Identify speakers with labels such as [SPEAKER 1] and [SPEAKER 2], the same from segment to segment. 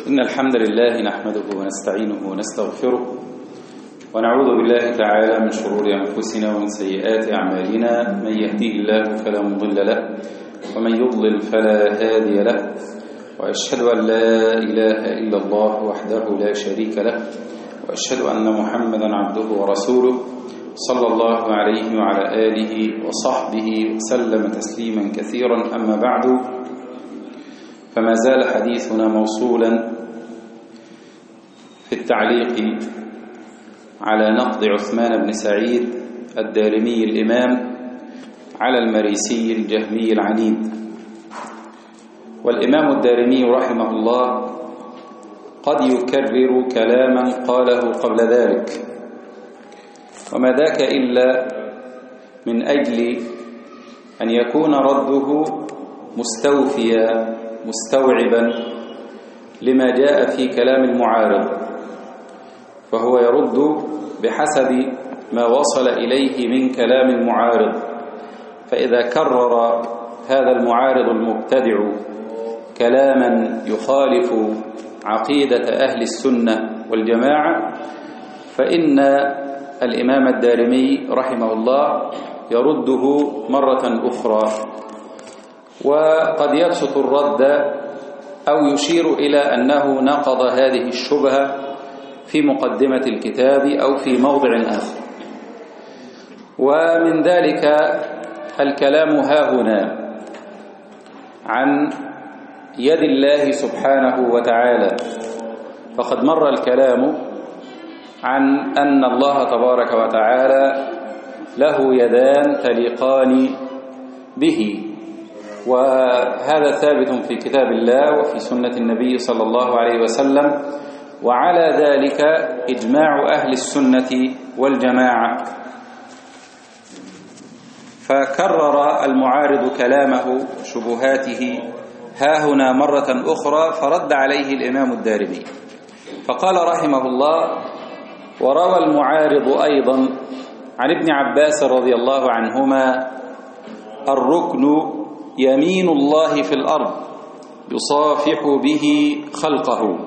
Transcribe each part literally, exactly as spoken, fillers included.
[SPEAKER 1] إن الحمد لله نحمده ونستعينه ونستغفره ونعوذ بالله تعالى من شرور أنفسنا ومن سيئات أعمالنا. من يهديه الله فلا مضل له ومن يضلل فلا هادي له، وأشهد أن لا إله إلا الله وحده لا شريك له، وأشهد أن محمدا عبده ورسوله صلى الله عليه وعلى آله وصحبه وسلم تسليما كثيرا. أما بعد، فما زال حديثنا موصولا في التعليق على نقد عثمان بن سعيد الدارمي الإمام على المريسي الجهمي العنيد. والإمام الدارمي رحمه الله قد يكرر كلاما قاله قبل ذلك، وما ذاك إلا من أجل أن يكون رده مستوفيا مستوعبا لما جاء في كلام المعارض، فهو يرد بحسب ما وصل إليه من كلام المعارض. فإذا كرر هذا المعارض المبتدع كلاما يخالف عقيدة أهل السنة والجماعة، فإن الإمام الدارمي رحمه الله يرده مرة أخرى، وقد يبسط الرد أو يشير إلى أنه نقض هذه الشبهة في مقدمة الكتاب أو في موضع آخر. ومن ذلك الكلام هاهنا عن يد الله سبحانه وتعالى، فقد مر الكلام عن أن الله تبارك وتعالى له يدان تليقان به، وهذا ثابت في كتاب الله وفي سنة النبي صلى الله عليه وسلم، وعلى ذلك إجماع أهل السنة والجماعة. فكرر المعارض كلامه شبهاته هاهنا مرة أخرى، فرد عليه الإمام الدارمي فقال رحمه الله: وروى المعارض أيضا عن ابن عباس رضي الله عنهما: الركن يمين الله في الأرض يصافح به خلقه.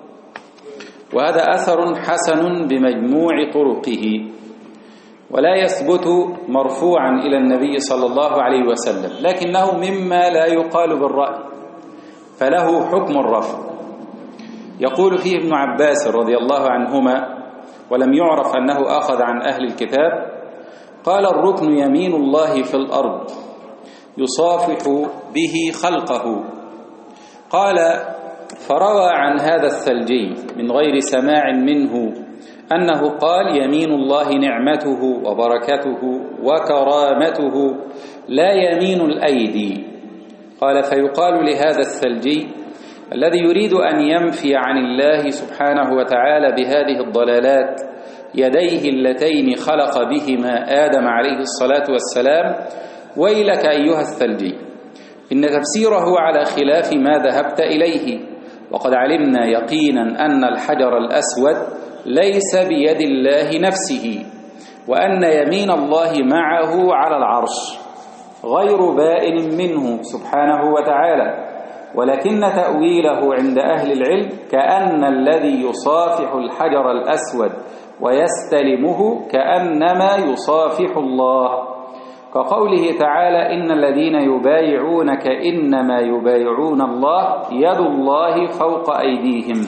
[SPEAKER 1] وهذا أثر حسن بمجموع طرقه، ولا يثبت مرفوعا إلى النبي صلى الله عليه وسلم، لكنه مما لا يقال بالرأي، فله حكم الرفع. يقول فيه ابن عباس رضي الله عنهما، ولم يعرف أنه أخذ عن أهل الكتاب، قال: الركن يمين الله في الأرض يصافح به خلقه. قال: فروى عن هذا الثلجي من غير سماع منه أنه قال: يمين الله نعمته وبركته وكرامته لا يمين الأيدي. قال: فيقال لهذا الثلجي الذي يريد أن ينفي عن الله سبحانه وتعالى بهذه الضلالات يديه اللتين خلق بهما آدم عليه الصلاة والسلام: ويلك أيها الثلجي، إن تفسيره على خلاف ما ذهبت إليه، وقد علمنا يقينا أن الحجر الأسود ليس بيد الله نفسه، وأن يمين الله معه على العرش غير بائن منه سبحانه وتعالى، ولكن تأويله عند أهل العلم كأن الذي يصافح الحجر الأسود ويستلمه كأنما يصافح الله، كقوله تعالى: إن الذين يبايعونك إنما يبايعون الله يد الله فوق أيديهم.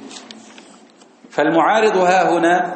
[SPEAKER 1] فالمعارض ها هنا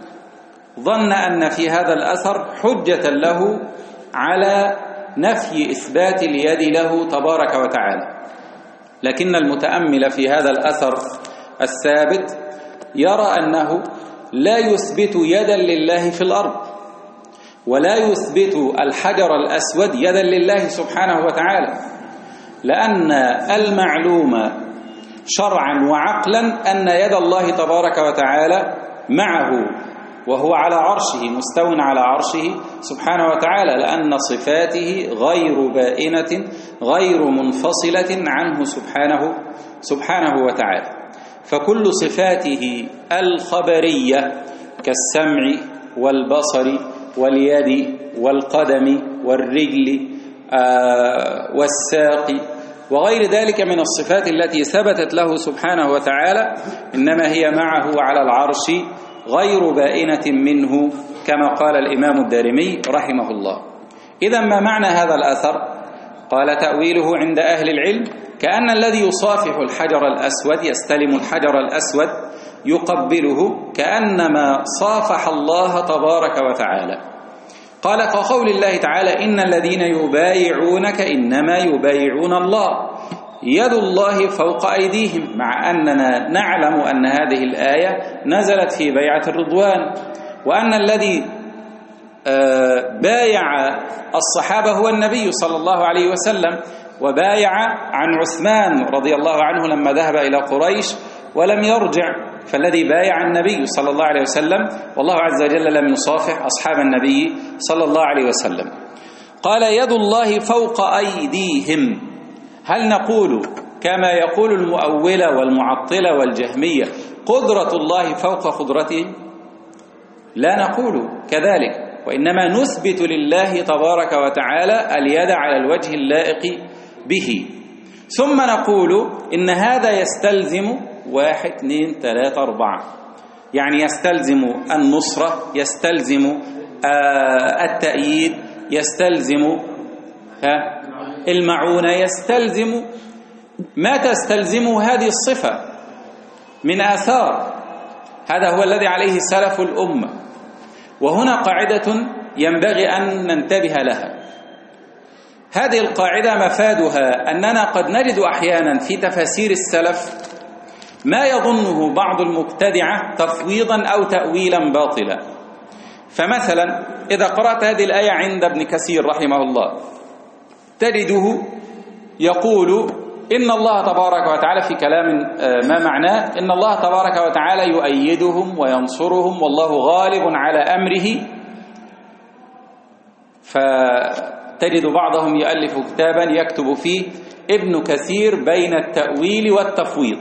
[SPEAKER 1] ظن أن في هذا الأثر حجة له على نفي إثبات اليد له تبارك وتعالى، لكن المتأمل في هذا الأثر الثابت يرى أنه لا يثبت يدا لله في الأرض، ولا يثبت الحجر الأسود يدا لله سبحانه وتعالى، لأن المعلوم شرعا وعقلا أن يد الله تبارك وتعالى معه، وهو على عرشه مستو على عرشه سبحانه وتعالى، لأن صفاته غير بائنة غير منفصلة عنه سبحانه سبحانه وتعالى. فكل صفاته الخبرية كالسمع والبصر واليد والقدم والرجل آه والساق وغير ذلك من الصفات التي ثبتت له سبحانه وتعالى، إنما هي معه على العرش غير بائنة منه كما قال الإمام الدارمي رحمه الله. إذا ما معنى هذا الأثر؟ قال تأويله عند أهل العلم كأن الذي يصافح الحجر الأسود يستلم الحجر الأسود يقبله كأنما صافح الله تبارك وتعالى. قال كقول الله تعالى إن الذين يبايعونك إنما يبايعون الله يد الله فوق أيديهم، مع أننا نعلم أن هذه الآية نزلت في بيعة الرضوان، وأن الذي بايع الصحابة هو النبي صلى الله عليه وسلم، وبايع عن عثمان رضي الله عنه لما ذهب إلى قريش ولم يرجع، فالذي بايع النبي صلى الله عليه وسلم، والله عز وجل لم يصافح أصحاب النبي صلى الله عليه وسلم. قال يد الله فوق أيديهم. هل نقول كما يقول المؤولة والمعطلة والجهمية قدرة الله فوق قدرته؟ لا نقول كذلك، وإنما نثبت لله تبارك وتعالى اليد على الوجه اللائق به، ثم نقول إن هذا يستلزم واحد اثنين ثلاثة أربعة، يعني يستلزم النصرة، يستلزم التأييد، يستلزم المعونة، يستلزم ما تستلزم هذه الصفة من آثار. هذا هو الذي عليه سلف الأمة. وهنا قاعدة ينبغي أن ننتبه لها. هذه القاعدة مفادها أننا قد نجد أحيانا في تفاسير السلف ما يظنه بعض المبتدعة تفويضا أو تأويلا باطلا. فمثلا إذا قرأت هذه الآية عند ابن كثير رحمه الله تجده يقول إن الله تبارك وتعالى في كلام ما معناه إن الله تبارك وتعالى يؤيدهم وينصرهم والله غالب على أمره. فتجد بعضهم يؤلف كتابا يكتب فيه ابن كثير بين التأويل والتفويض،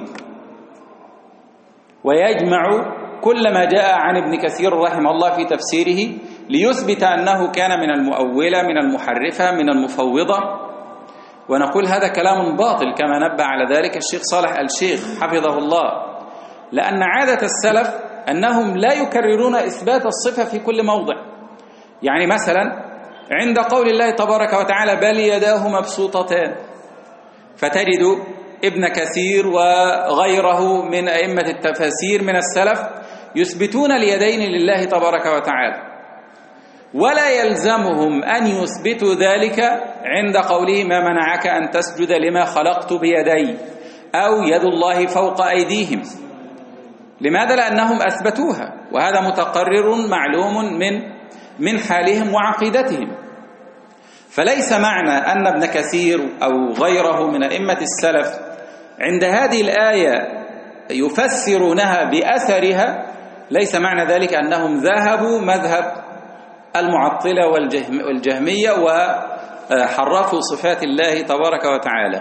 [SPEAKER 1] ويجمع كل ما جاء عن ابن كثير رحمه الله في تفسيره ليثبت أنه كان من المؤولة من المحرفة من المفوضة. ونقول هذا كلام باطل كما نبه على ذلك الشيخ صالح الشيخ حفظه الله، لأن عادة السلف أنهم لا يكررون إثبات الصفة في كل موضع. يعني مثلا عند قول الله تبارك وتعالى بل يداه مبسوطتان، فتجد ابن كثير وغيره من أئمة التفاسير من السلف يثبتون اليدين لله تبارك وتعالى، ولا يلزمهم أن يثبتوا ذلك عند قوله ما منعك أن تسجد لما خلقت بيدي أو يد الله فوق أيديهم. لماذا؟ لأنهم أثبتوها، وهذا متقرر معلوم من من حالهم وعقيدتهم. فليس معنى أن ابن كثير أو غيره من أئمة السلف عند هذه الآية يفسرونها بأثرها، ليس معنى ذلك أنهم ذهبوا مذهب المعطلة والجهمية وحرفوا صفات الله تبارك وتعالى.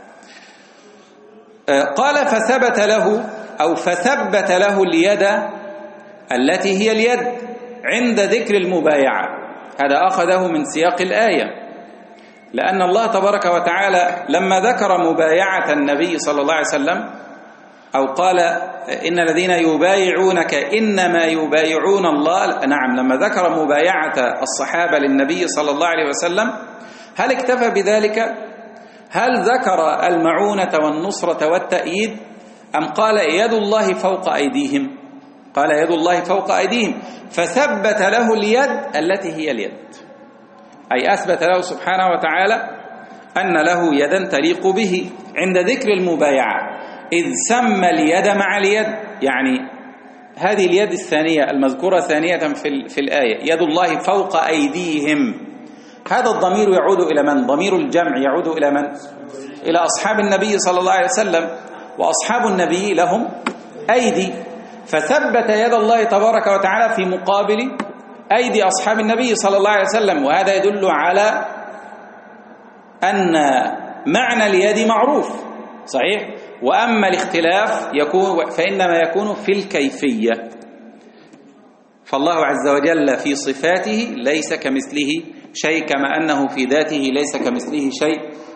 [SPEAKER 1] قال فثبت له أو فثبت له اليد التي هي اليد عند ذكر المبايعة. هذا أخذه من سياق الآية، لأن الله تبارك وتعالى لما ذكر مبايعة النبي صلى الله عليه وسلم أو قال إن الذين يبايعونك إنما يبايعون الله، نعم، لما ذكر مبايعة الصحابة للنبي صلى الله عليه وسلم هل اكتفى بذلك؟ هل ذكر المعونة والنصرة والتأييد أم قال يد الله فوق أيديهم؟ قال يد الله فوق أيديهم، فثبت له اليد التي هي اليد، أي أثبت له سبحانه وتعالى أن له يدا تليق به عند ذكر المبايعة، إذ سمى اليد مع اليد. يعني هذه اليد الثانية المذكورة ثانية في, في الآية يد الله فوق أيديهم، هذا الضمير يعود إلى من؟ ضمير الجمع يعود إلى من؟ إلى أصحاب النبي صلى الله عليه وسلم، وأصحاب النبي لهم أيدي، فثبت يد الله تبارك وتعالى في مقابل أيدي أصحاب النبي صلى الله عليه وسلم. وهذا يدل على أن معنى اليد معروف صحيح، وأما الاختلاف يكون فإنما يكون في الكيفية. فالله عز وجل في صفاته ليس كمثله شيء، كما أنه في ذاته ليس كمثله شيء،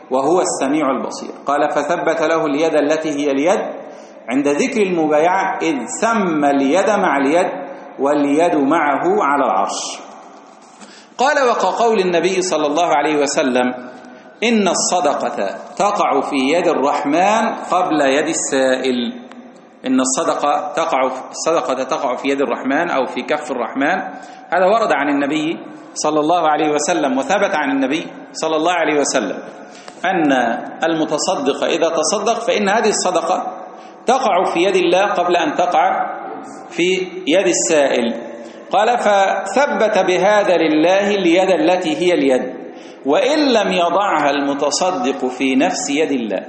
[SPEAKER 1] وهو السميع البصير. قال فثبت له اليد التي هي اليد عند ذكر المبايعة، إذ سمى اليد مع اليد واليد معه على العرش. قال وكقول النبي صلى الله عليه وسلم إن الصدقة تقع في يد الرحمن قبل يد السائل. إن الصدقة تقع الصدقة تقع في يد الرحمن أو في كف الرحمن. هذا ورد عن النبي صلى الله عليه وسلم وثبت عن النبي صلى الله عليه وسلم أن المتصدق إذا تصدق فإن هذه الصدقة تقع في يد الله قبل أن تقع في يد السائل. قال فثبت بهذا لله اليد التي هي اليد، وإن لم يضعها المتصدق في نفس يد الله.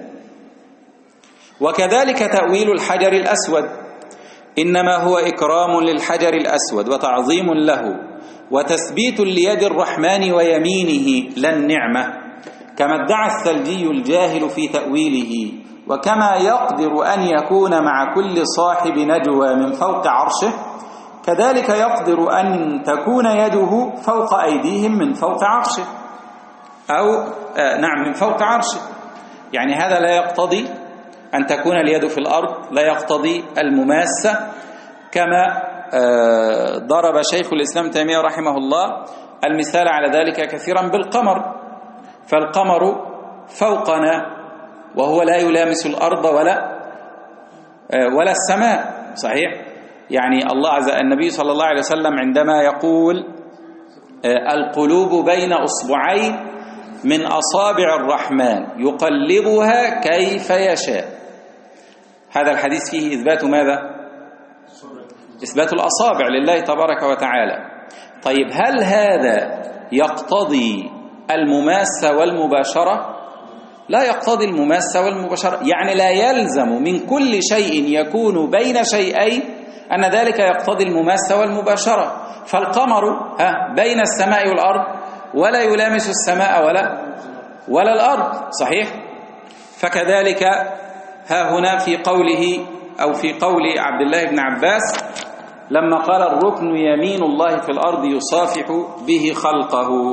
[SPEAKER 1] وكذلك تأويل الحجر الأسود، إنما هو إكرام للحجر الأسود وتعظيم له وتثبيت ليد الرحمن ويمينه لا النعمة، كما ادعى الثلجي الجاهل في تأويله. وكما يقدر أن يكون مع كل صاحب نجوى من فوق عرشه، كذلك يقدر أن تكون يده فوق أيديهم من فوق عرشه، أو آه نعم من فوق عرشه. يعني هذا لا يقتضي أن تكون اليد في الأرض، لا يقتضي المماسة، كما آه ضرب شيخ الإسلام تيمية رحمه الله المثال على ذلك كثيرا بالقمر. فالقمر فوقنا وهو لا يلامس الأرض ولا آه ولا السماء، صحيح؟ يعني الله عز النبي صلى الله عليه وسلم عندما يقول آه القلوب بين أصبعين من أصابع الرحمن يقلبها كيف يشاء، هذا الحديث فيه إثبات ماذا؟ إثبات الأصابع لله تبارك وتعالى. طيب هل هذا يقتضي المماسة والمباشرة؟ لا يقتضي المماسة والمباشرة، يعني لا يلزم من كل شيء يكون بين شيئين أن ذلك يقتضي المماسة والمباشرة. فالقمر ها بين السماء والأرض ولا يلامس السماء ولا ولا الأرض، صحيح؟ فكذلك ها هنا في قوله أو في قول عبد الله بن عباس لما قال الركن يمين الله في الأرض يصافح به خلقه.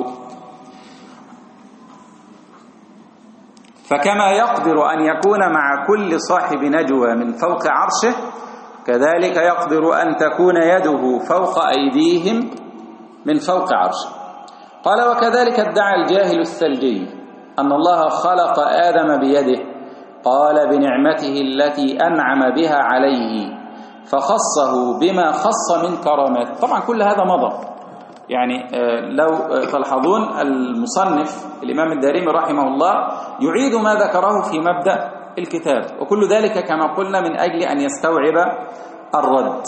[SPEAKER 1] فكما يقدر أن يكون مع كل صاحب نجوى من فوق عرشه، كذلك يقدر أن تكون يده فوق أيديهم من فوق عرشه. قال وكذلك ادعى الجاهل الثلجي أن الله خلق آدم بيده، قال بنعمته التي أنعم بها عليه فخصه بما خص من كرامات. طبعا كل هذا مضى، يعني لو تلحظون المصنف الإمام الدارمي رحمه الله يعيد ما ذكره في مبدأ الكتاب، وكل ذلك كما قلنا من أجل أن يستوعب الرد.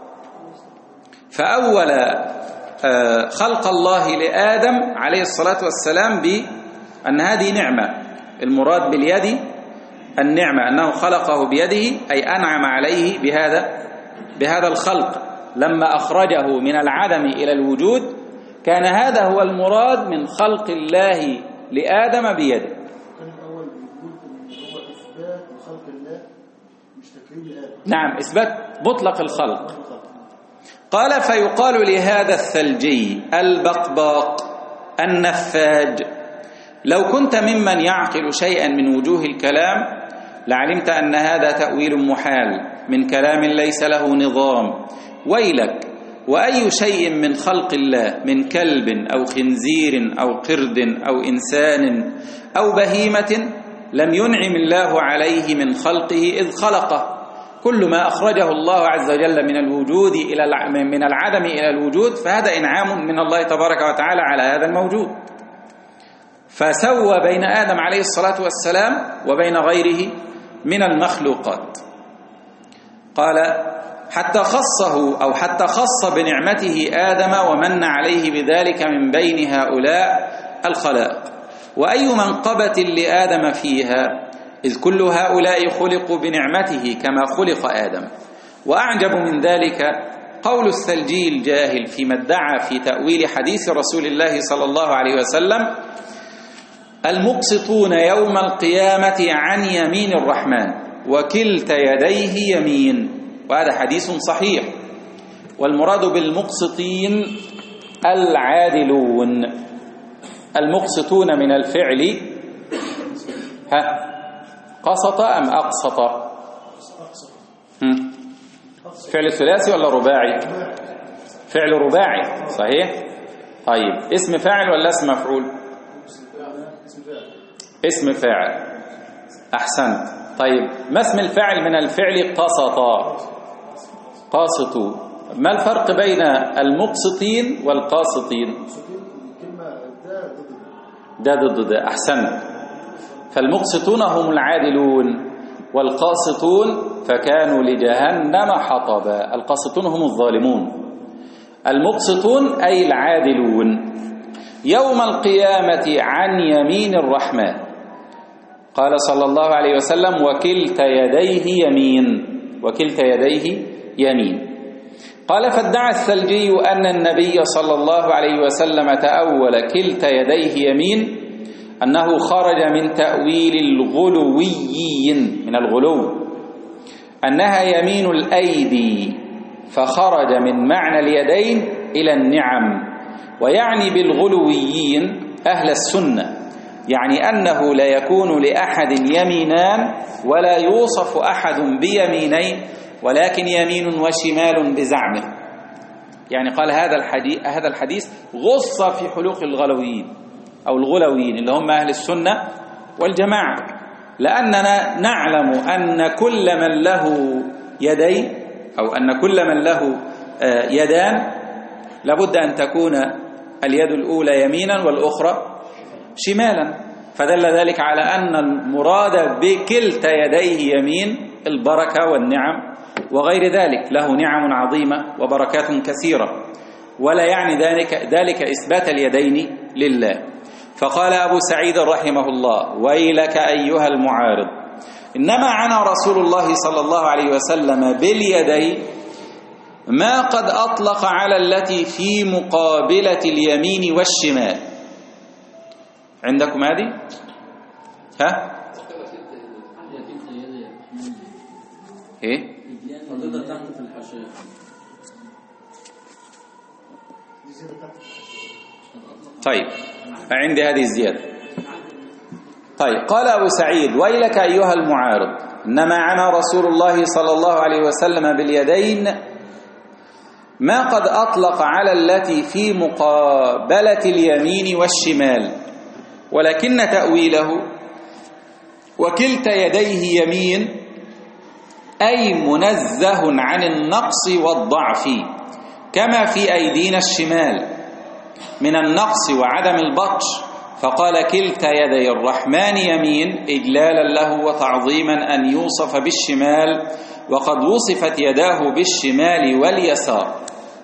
[SPEAKER 1] فأول خلق الله لآدم عليه الصلاة والسلام بأن هذه نعمة، المراد باليد النعمة أنه خلقه بيده أي أنعم عليه بهذا بهذا الخلق. لما أخرجه من العدم إلى الوجود كان هذا هو المراد من خلق الله لآدم بيده.
[SPEAKER 2] كان الأول بيقول إن هو إثبات خلق الله مش تكريم لآدم.
[SPEAKER 1] نعم، إثبات مطلق الخلق. قال فيقال لهذا الثلجي البقباق النفاج لو كنت ممن يعقل شيئا من وجوه الكلام لعلمت أن هذا تأويل محال من كلام ليس له نظام. ويلك، وأي شيء من خلق الله من كلب أو خنزير أو قرد أو إنسان أو بهيمة لم ينعم الله عليه من خلقه إذ خلقه. كل ما أخرجه الله عز وجل من الوجود إلى من العدم إلى الوجود فهذا إنعام من الله تبارك وتعالى على هذا الموجود. فسوى بين آدم عليه الصلاة والسلام وبين غيره من المخلوقات. قال حتى خصه أو حتى خص بنعمته آدم ومن عليه بذلك من بين هؤلاء الخلائق. وأي منقبة لآدم فيها إذ كل هؤلاء خلقوا بنعمته كما خلق آدم. وأعجب من ذلك قول الثلجي الجاهل فيما ادعى في تأويل حديث رسول الله صلى الله عليه وسلم المقسطون يوم القيامة عن يمين الرحمن وكلتا يديه يمين. وهذا حديث صحيح. والمراد بالمقسطين العادلون. المقسطون من الفعل ها قسط أم أقسط؟ هم؟ فعل ثلاثي ولا رباعي؟ فعل رباعي صحيح. طيب اسم فاعل ولا اسم مفعول؟ اسم فاعل. أحسنت. طيب ما اسم الفاعل من الفعل قسط؟ قاسطوا. ما الفرق بين المقسطين والقاسطين؟ ده ضد ده. أحسنت. فالمقسطون هم العادلون والقاسطون فكانوا لجهنم حطبا. القاسطون هم الظالمون، المقسطون أي العادلون. يوم القيامة عن يمين الرحمن. قال صلى الله عليه وسلم وكلتا يديه يمين، وكلتا يديه يمين. قال فادعى الثلجي أن النبي صلى الله عليه وسلم تأول كلتا يديه يمين أنه خرج من تأويل الغلويين، من الغلو أنها يمين الأيدي، فخرج من معنى اليدين إلى النعم. ويعني بالغلويين أهل السنة، يعني أنه لا يكون لأحد يمينان ولا يوصف أحد بيمينين، ولكن يمين وشمال بزعمه. يعني قال هذا الحديث هذا الحديث غص في حلوق الغلويين أو الغلويين اللي هم أهل السنة والجماعة، لأننا نعلم أن كل من له يدين أو أن كل من له يدان لابد أن تكون اليد الأولى يمينا والأخرى شمالا، فدل ذلك على أن المراد بكلتا يديه يمين البركة والنعم وغير ذلك، له نعم عظيمة وبركات كثيرة، ولا يعني ذلك, ذلك إثبات اليدين لله. فقال أبو سعيد رحمه الله ويلك أيها المعارض، إنما عنى رسول الله صلى الله عليه وسلم باليدين ما قد أطلق على التي في مقابلة اليمين والشمال. عندكم هذه؟ ها؟ إيه؟ طيب عندي هذه الزيادة. طيب قال أبو سعيد ويلك أيها المعارض، إنما عنى رسول الله صلى الله عليه وسلم باليدين ما قد أطلق على التي في مقابلة اليمين والشمال، ولكن تأويله وكلتا يديه يمين أي منزه عن النقص والضعف، كما في أيدينا الشمال من النقص وعدم البطش، فقال كلتا يدي الرحمن يمين إجلالا له وتعظيما أن يوصف بالشمال، وقد وصفت يداه بالشمال واليسار.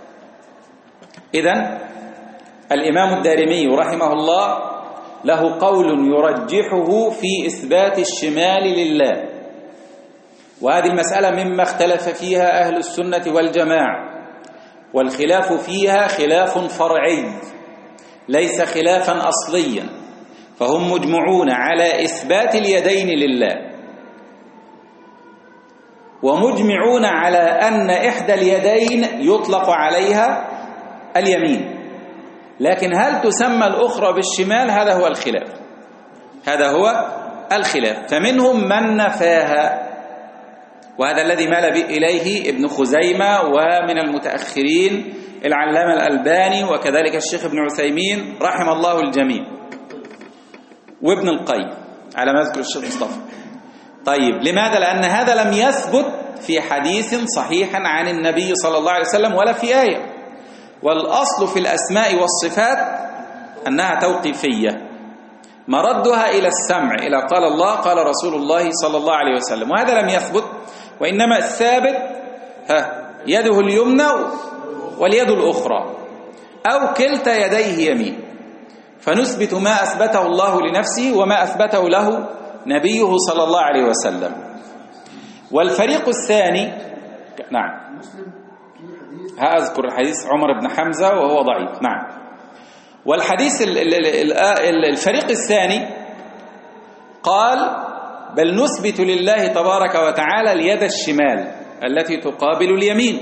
[SPEAKER 1] إذن الإمام الدارمي رحمه الله له قول يرجحه في إثبات الشمال لله، وهذه المسألة مما اختلف فيها أهل السنة والجماعة، والخلاف فيها خلاف فرعي ليس خلافا أصليا، فهم مجمعون على إثبات اليدين لله، ومجمعون على أن إحدى اليدين يطلق عليها اليمين، لكن هل تسمى الأخرى بالشمال؟ هذا هو الخلاف، هذا هو الخلاف. فمنهم من نفاها، وهذا الذي مال إليه ابن خزيمة، ومن المتأخرين العلامة الألباني، وكذلك الشيخ ابن عثيمين رحم الله الجميع، وابن القيم على ما يذكر الشيخ مصطفى. طيب لماذا؟ لأن هذا لم يثبت في حديث صحيح عن النبي صلى الله عليه وسلم ولا في آية، والأصل في الأسماء والصفات أنها توقيفية، مردها إلى السمع، إلى قال الله قال رسول الله صلى الله عليه وسلم، وهذا لم يثبت، وإنما الثابت ها يده اليمنى واليد الأخرى أو كلتا يديه يمين، فنثبت ما أثبته الله لنفسه وما أثبته له نبيه صلى الله عليه وسلم. والفريق الثاني نعم هأذكر الحديث عمر بن حمزة وهو ضعيف نعم. والحديث الفريق الثاني قال بل نثبت لله تبارك وتعالى اليد الشمال التي تقابل اليمين،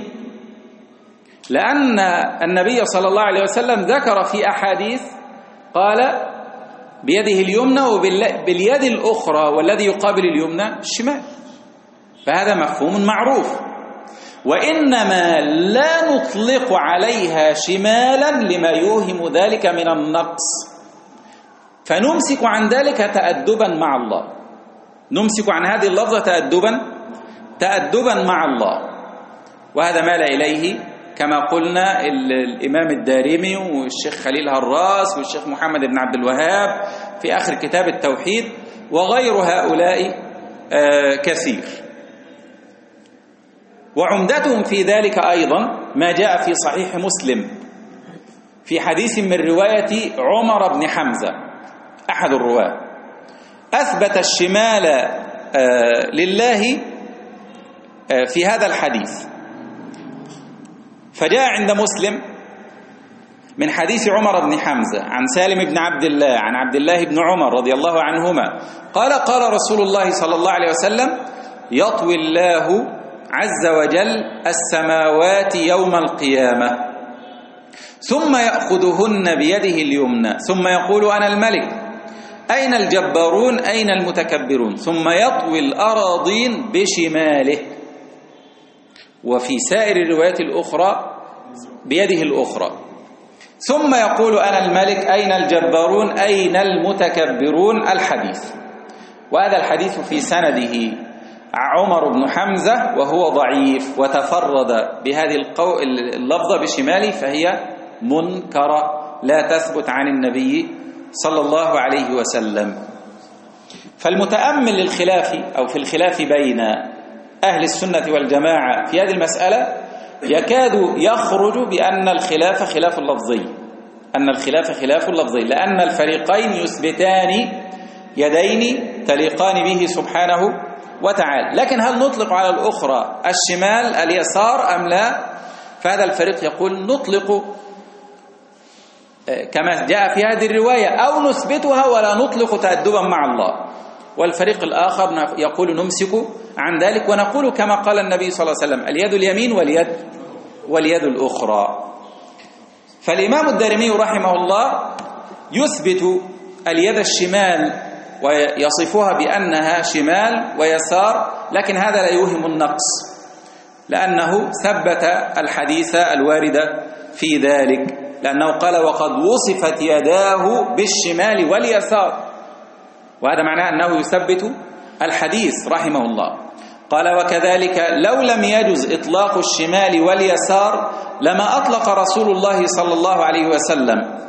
[SPEAKER 1] لأن النبي صلى الله عليه وسلم ذكر في أحاديث قال بيده اليمنى وباليد الأخرى والذي يقابل اليمنى الشمال، فهذا مفهوم معروف. وإنما لا نطلق عليها شمالا لما يوهم ذلك من النقص، فنمسك عن ذلك تأدبا مع الله، نمسك عن هذه اللفظة تأدبا تأدبا مع الله. وهذا مال إليه كما قلنا الإمام الدارمي والشيخ خليل هراس والشيخ محمد بن عبد الوهاب في آخر كتاب التوحيد، وغير هؤلاء كثير. وعمدتهم في ذلك أيضا ما جاء في صحيح مسلم في حديث من رواية عمر بن حمزة أحد الرواة، أثبت الشمال لله في هذا الحديث. فجاء عند مسلم من حديث عمر بن حمزة عن سالم بن عبد الله عن عبد الله بن عمر رضي الله عنهما قال قال رسول الله صلى الله عليه وسلم: يطوي الله عز وجل السماوات يوم القيامة ثم يأخذهن بيده اليمنى ثم يقول: أنا الملك، أين الجبارون أين المتكبرون، ثم يطوي الأراضين بشماله. وفي سائر الروايات الأخرى بيده الأخرى، ثم يقول: أنا الملك، أين الجبارون أين المتكبرون، الحديث. وهذا الحديث في سنده عمر بن حمزة وهو ضعيف، وتفرد بهذه اللفظة بشماله، فهي منكرة لا تثبت عن النبي صلى الله عليه وسلم. فالمتأمل للخلاف أو في الخلاف بين أهل السنة والجماعة في هذه المسألة يكاد يخرج بأن الخلاف خلاف اللفظي، أن الخلاف خلاف اللفظي، لأن الفريقين يثبتان يدين تليقان به سبحانه وتعالى. لكن هل نطلق على الأخرى الشمال اليسار أم لا؟ فهذا الفريق يقول نطلق كما جاء في هذه الرواية أو نثبتها ولا نطلق تأدبا مع الله، والفريق الآخر يقول نمسك عن ذلك ونقول كما قال النبي صلى الله عليه وسلم: اليد اليمين واليد واليد الأخرى. فالإمام الدارمي رحمه الله يثبت اليد الشمال ويصفها بأنها شمال ويسار، لكن هذا لا يوهم النقص، لأنه ثبت الحديث الوارد في ذلك، لأنه قال: وقد وصفت يداه بالشمال واليسار، وهذا معناه أنه يثبت الحديث رحمه الله. قال: وكذلك لو لم يجز إطلاق الشمال واليسار لما أطلق رسول الله صلى الله عليه وسلم،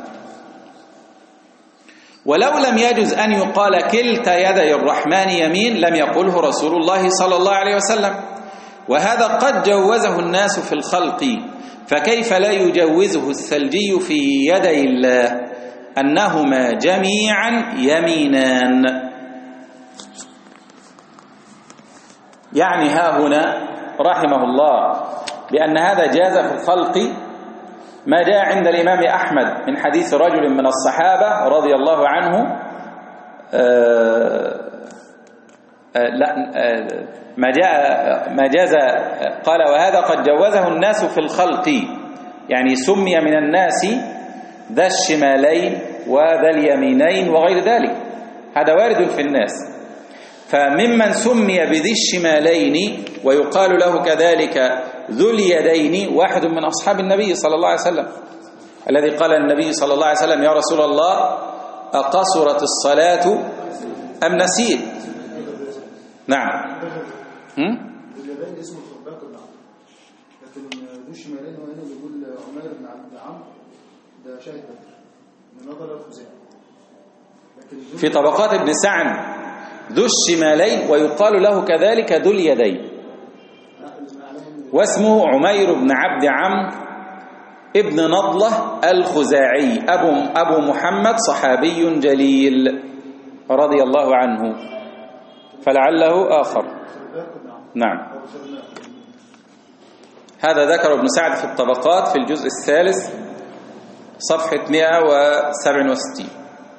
[SPEAKER 1] ولو لم يجز أن يقال كلتا يدي الرحمن يمين لم يقله رسول الله صلى الله عليه وسلم، وهذا قد جوزه الناس في الخلق، فكيف لا يجوزه الثلجي في يدي الله أنهما جميعا يمينان. يعني ها هنا رحمه الله بأن هذا جاز في الخلق ما جاء عند الإمام أحمد من حديث رجل من الصحابة رضي الله عنه آآ آآ لا آآ ما جاء ما جاز، قال: وهذا قد جوزه الناس في الخلق، يعني سمي من الناس ذا الشمالين وذا اليمينين وغير ذلك، هذا وارد في الناس. فممن سمي بذي الشمالين ويقال له كذلك ذو اليدين واحد من أصحاب النبي صلى الله عليه وسلم، الذي قال النبي صلى الله عليه وسلم: يا رسول الله أقصرت الصلاة أم نسيت؟ نعم.
[SPEAKER 2] اليدين اسمه الخباك بن عمرو، لكن ذو الشمالين هو هنا بيقول عمير بن عمرو ده شاهد بدر من نظر الخزاعي.
[SPEAKER 1] في طبقات ابن سعد ذو الشمالين ويقال له كذلك ذو اليدين، واسمه عمير بن عبد عمرو ابن نضلة الخزاعي أبو, أبو محمد، صحابي جليل رضي الله عنه، فلعله آخر. نعم. هذا ذكر ابن سعد في الطبقات في الجزء الثالث صفحة مئة وسبعة وستين.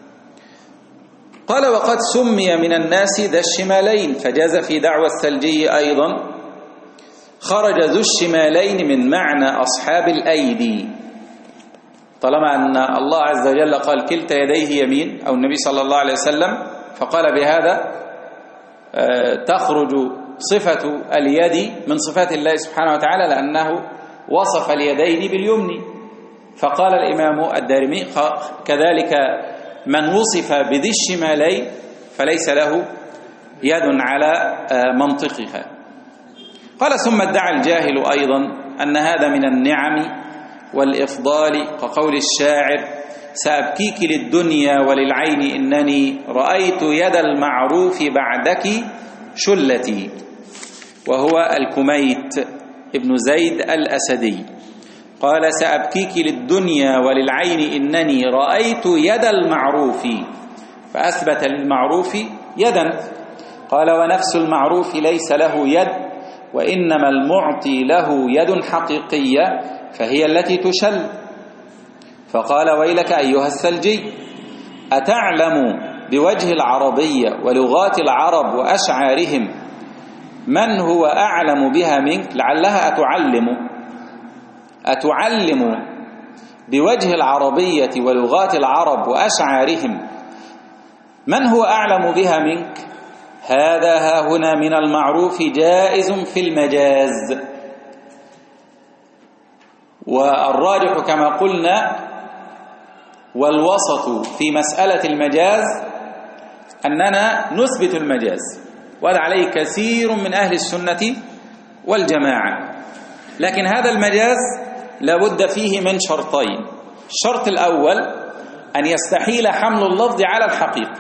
[SPEAKER 1] قال: وقد سمي من الناس ذا الشمالين، فجاز في دعوى الثلجي أيضا: خرج ذو الشمالين من معنى أصحاب الأيدي. طالما أن الله عز وجل قال كلتا يديه يمين، أو النبي صلى الله عليه وسلم، فقال بهذا تخرج صفة اليد من صفات الله سبحانه وتعالى، لأنه وصف اليدين باليمن. فقال الإمام الدارمي كذلك من وصف بذي الشمالين فليس له يد على منطقها. قال ثم ادعى الجاهل أيضا أن هذا من النعم والإفضال، كقول الشاعر: سأبكيك للدنيا وللعين إنني رأيت يد المعروف بعدك شلتي. وهو الكميت ابن زيد الأسدي قال: سأبكيك للدنيا وللعين إنني رأيت يد المعروف، فأثبت للمعروف يدا. قال: ونفس المعروف ليس له يد، وإنما المعطي له يد حقيقية فهي التي تشل. فقال: ويلك أيها الثلجي، أتعلم بوجه العربية ولغات العرب وأشعارهم من هو أعلم بها منك؟ لعلها أتعلم أتعلم بوجه العربية ولغات العرب وأشعارهم من هو أعلم بها منك؟ هذا ها هنا من المعروف جائز في المجاز. والراجح كما قلنا والوسط في مسألة المجاز أننا نثبت المجاز، وهذا عليه كثير من أهل السنة والجماعة. لكن هذا المجاز لابد فيه من شرطين. الشرط الأول أن يستحيل حمل اللفظ على الحقيقة،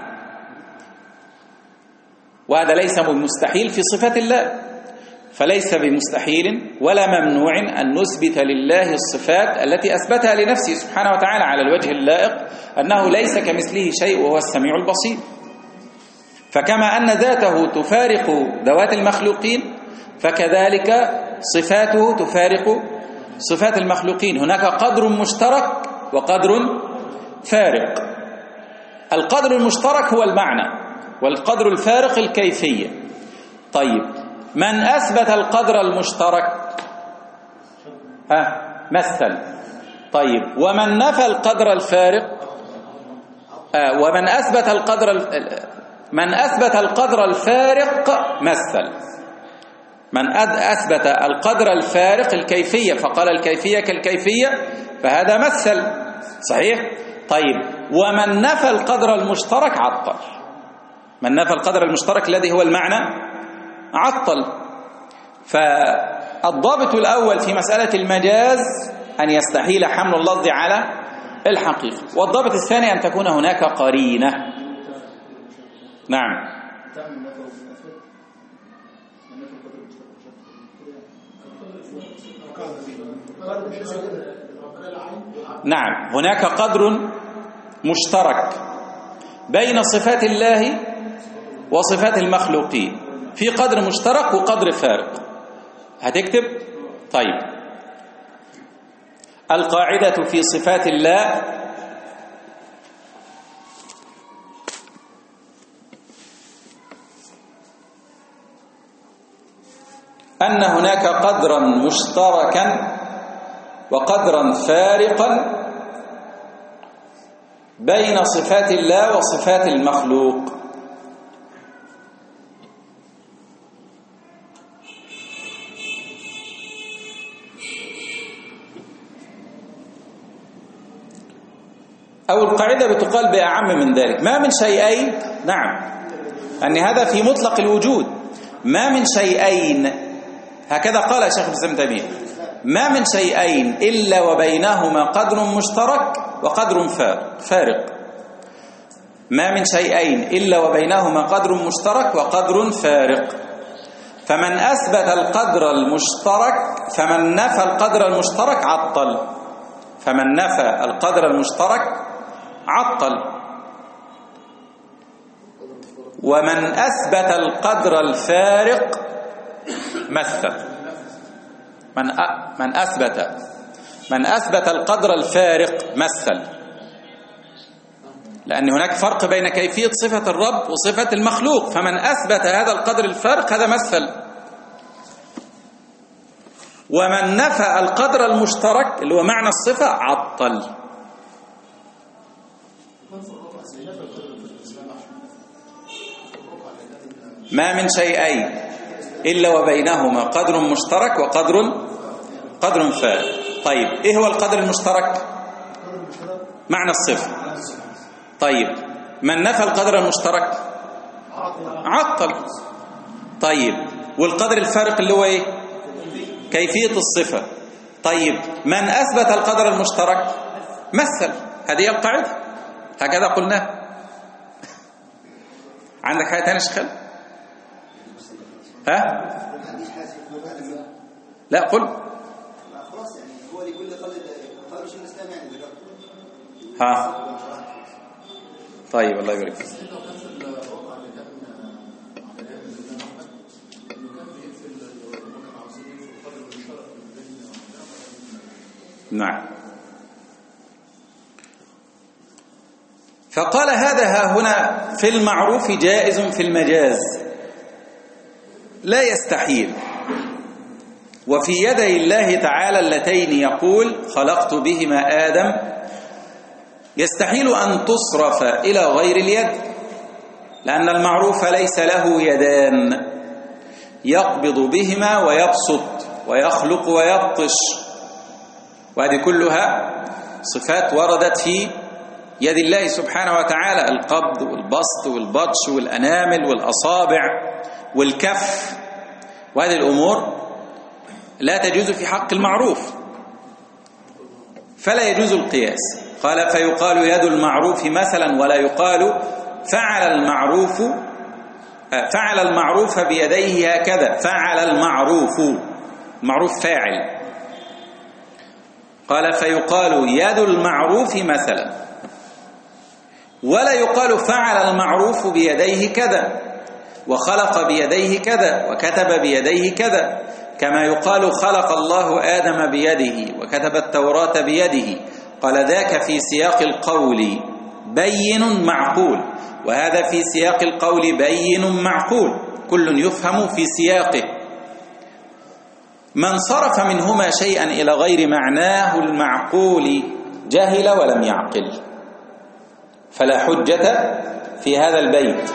[SPEAKER 1] وهذا ليس بمستحيل في صفة الله، فليس بمستحيل ولا ممنوع أن نثبت لله الصفات التي أثبتها لنفسه سبحانه وتعالى على الوجه اللائق، أنه ليس كمثله شيء وهو السميع البصير. فكما أن ذاته تفارق ذوات المخلوقين، فكذلك صفاته تفارق صفات المخلوقين. هناك قدر مشترك وقدر فارق. القدر المشترك هو المعنى، والقدر الفارق الكيفية. طيب، من أثبت القدر المشترك ها مثل. طيب، ومن نفى القدر الفارق آه ومن أثبت القدر من أثبت القدر الفارق مثل. من أثبت القدر الفارق الكيفية فقال الكيفية كالكيفية فهذا مثل، صحيح؟ طيب، ومن نفى القدر المشترك عطل. من نفى القدر المشترك الذي هو المعنى عطل. فالضابط الأول في مسألة المجاز أن يستحيل حمل اللفظ على الحقيقة، والضابط الثاني أن تكون هناك قرينة. نعم. نعم، هناك قدر مشترك بين صفات الله وصفات المخلوقين، في قدر مشترك وقدر فارق. هتكتب؟ طيب، القاعدة في صفات الله أن هناك قدرا مشتركا وقدرا فارقا بين صفات الله وصفات المخلوق. أو القاعدة بتقال بأعم من ذلك: ما من شيئين. نعم، أن هذا في مطلق الوجود. ما من شيئين، هكذا قال الشيخ ابن تيمية، ما من شيئين إلا وبينهما قدر مشترك وقدر فارق. ما من شيئين إلا وبينهما قدر مشترك وقدر فارق. فمن أثبت القدر المشترك فمن نفى القدر المشترك عطل. فمن نفى القدر المشترك عطل. ومن أثبت القدر الفارق مثل. من من أثبت من أثبت القدر الفارق مثل، لأن هناك فرق بين كيفية صفة الرب وصفة المخلوق، فمن أثبت هذا القدر الفارق هذا مثل. ومن نفى القدر المشترك اللي هو معنى الصفة عطل. ما من شيئين إلا وبينهما قدر مشترك وقدر قدر فارق. طيب إيه هو القدر المشترك؟ معنى الصفة. طيب من نفى القدر المشترك عطل. طيب والقدر الفارق اللي هو إيه؟ كيفية الصفة. طيب من أثبت القدر المشترك مثل. هذه القاعدة هكذا قلنا. عندك حاجة تانية شخل؟ ها؟ لا قل.
[SPEAKER 3] خلاص يعني هو لكل قدر قالوا شيء الإسلام يعني ذكر.
[SPEAKER 1] ها طيب الله يبارك فيك. نعم. فقال هذا ها هنا في المعروف جائز في المجاز لا يستحيل. وفي يدي الله تعالى اللتين يقول خلقت بهما آدم يستحيل أن تصرف إلى غير اليد، لأن المعروف ليس له يدان يقبض بهما ويبسط ويخلق ويبطش، وهذه كلها صفات وردت في يد الله سبحانه وتعالى: القبض والبسط والبطش والأنامل والأصابع والكف، وهذه الأمور لا تجوز في حق المعروف، فلا يجوز القياس. قال فيقال يد المعروف مثلا، ولا يقال فعل المعروف فعل المعروف بيديه هكذا، فعل المعروف، المعروف فاعل. قال فيقال يد المعروف مثلا، ولا يقال فعل المعروف بيديه كذا، وخلق بيديه كذا، وكتب بيديه كذا، كما يقال خلق الله آدم بيده وكتب التوراة بيده. قال ذاك في سياق القول بين معقول، وهذا في سياق القول بين معقول، كل يفهم في سياقه. من صرف منهما شيئا إلى غير معناه المعقول جهل ولم يعقل، فلا حجة في هذا البيت.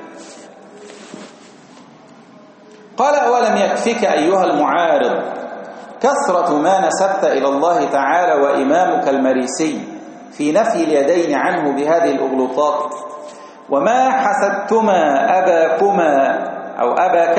[SPEAKER 1] قال أولم يكفك أيها المعارض كثرة ما نسبت إلى الله تعالى وإمامك المريسي في نفي اليدين عنه بهذه الأغلوطات، وما حسدتما أباكما أو أباك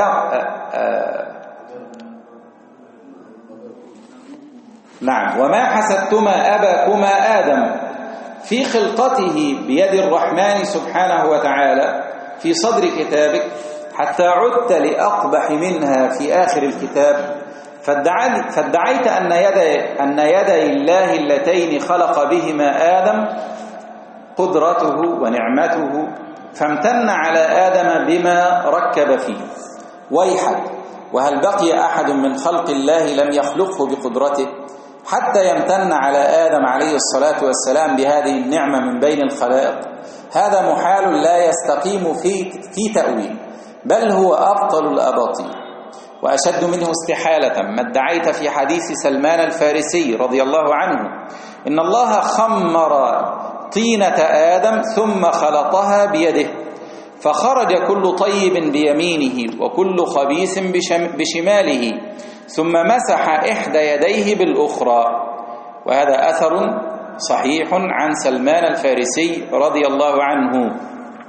[SPEAKER 1] نعم وما حسدتما أباكما آدم في خلقته بيد الرحمن سبحانه وتعالى في صدر كتابك، حتى عدت لأقبح منها في آخر الكتاب، فادعيت أن يدي, أن يدي الله اللتين خلق بهما آدم قدرته ونعمته، فامتن على آدم بما ركب فيه. ويحك، وهل بقي أحد من خلق الله لم يخلقه بقدرته حتى يمتن على آدم عليه الصلاة والسلام بهذه النعمة من بين الخلائق؟ هذا محال لا يستقيم في, في تأويل، بل هو أبطل الأباطيل. وأشد منه استحالة ما ادعيت في حديث سلمان الفارسي رضي الله عنه: إن الله خمر طينة آدم ثم خلطها بيده، فخرج كل طيب بيمينه وكل خبيث بشماله، ثم مسح إحدى يديه بالأخرى. وهذا أثر صحيح عن سلمان الفارسي رضي الله عنه.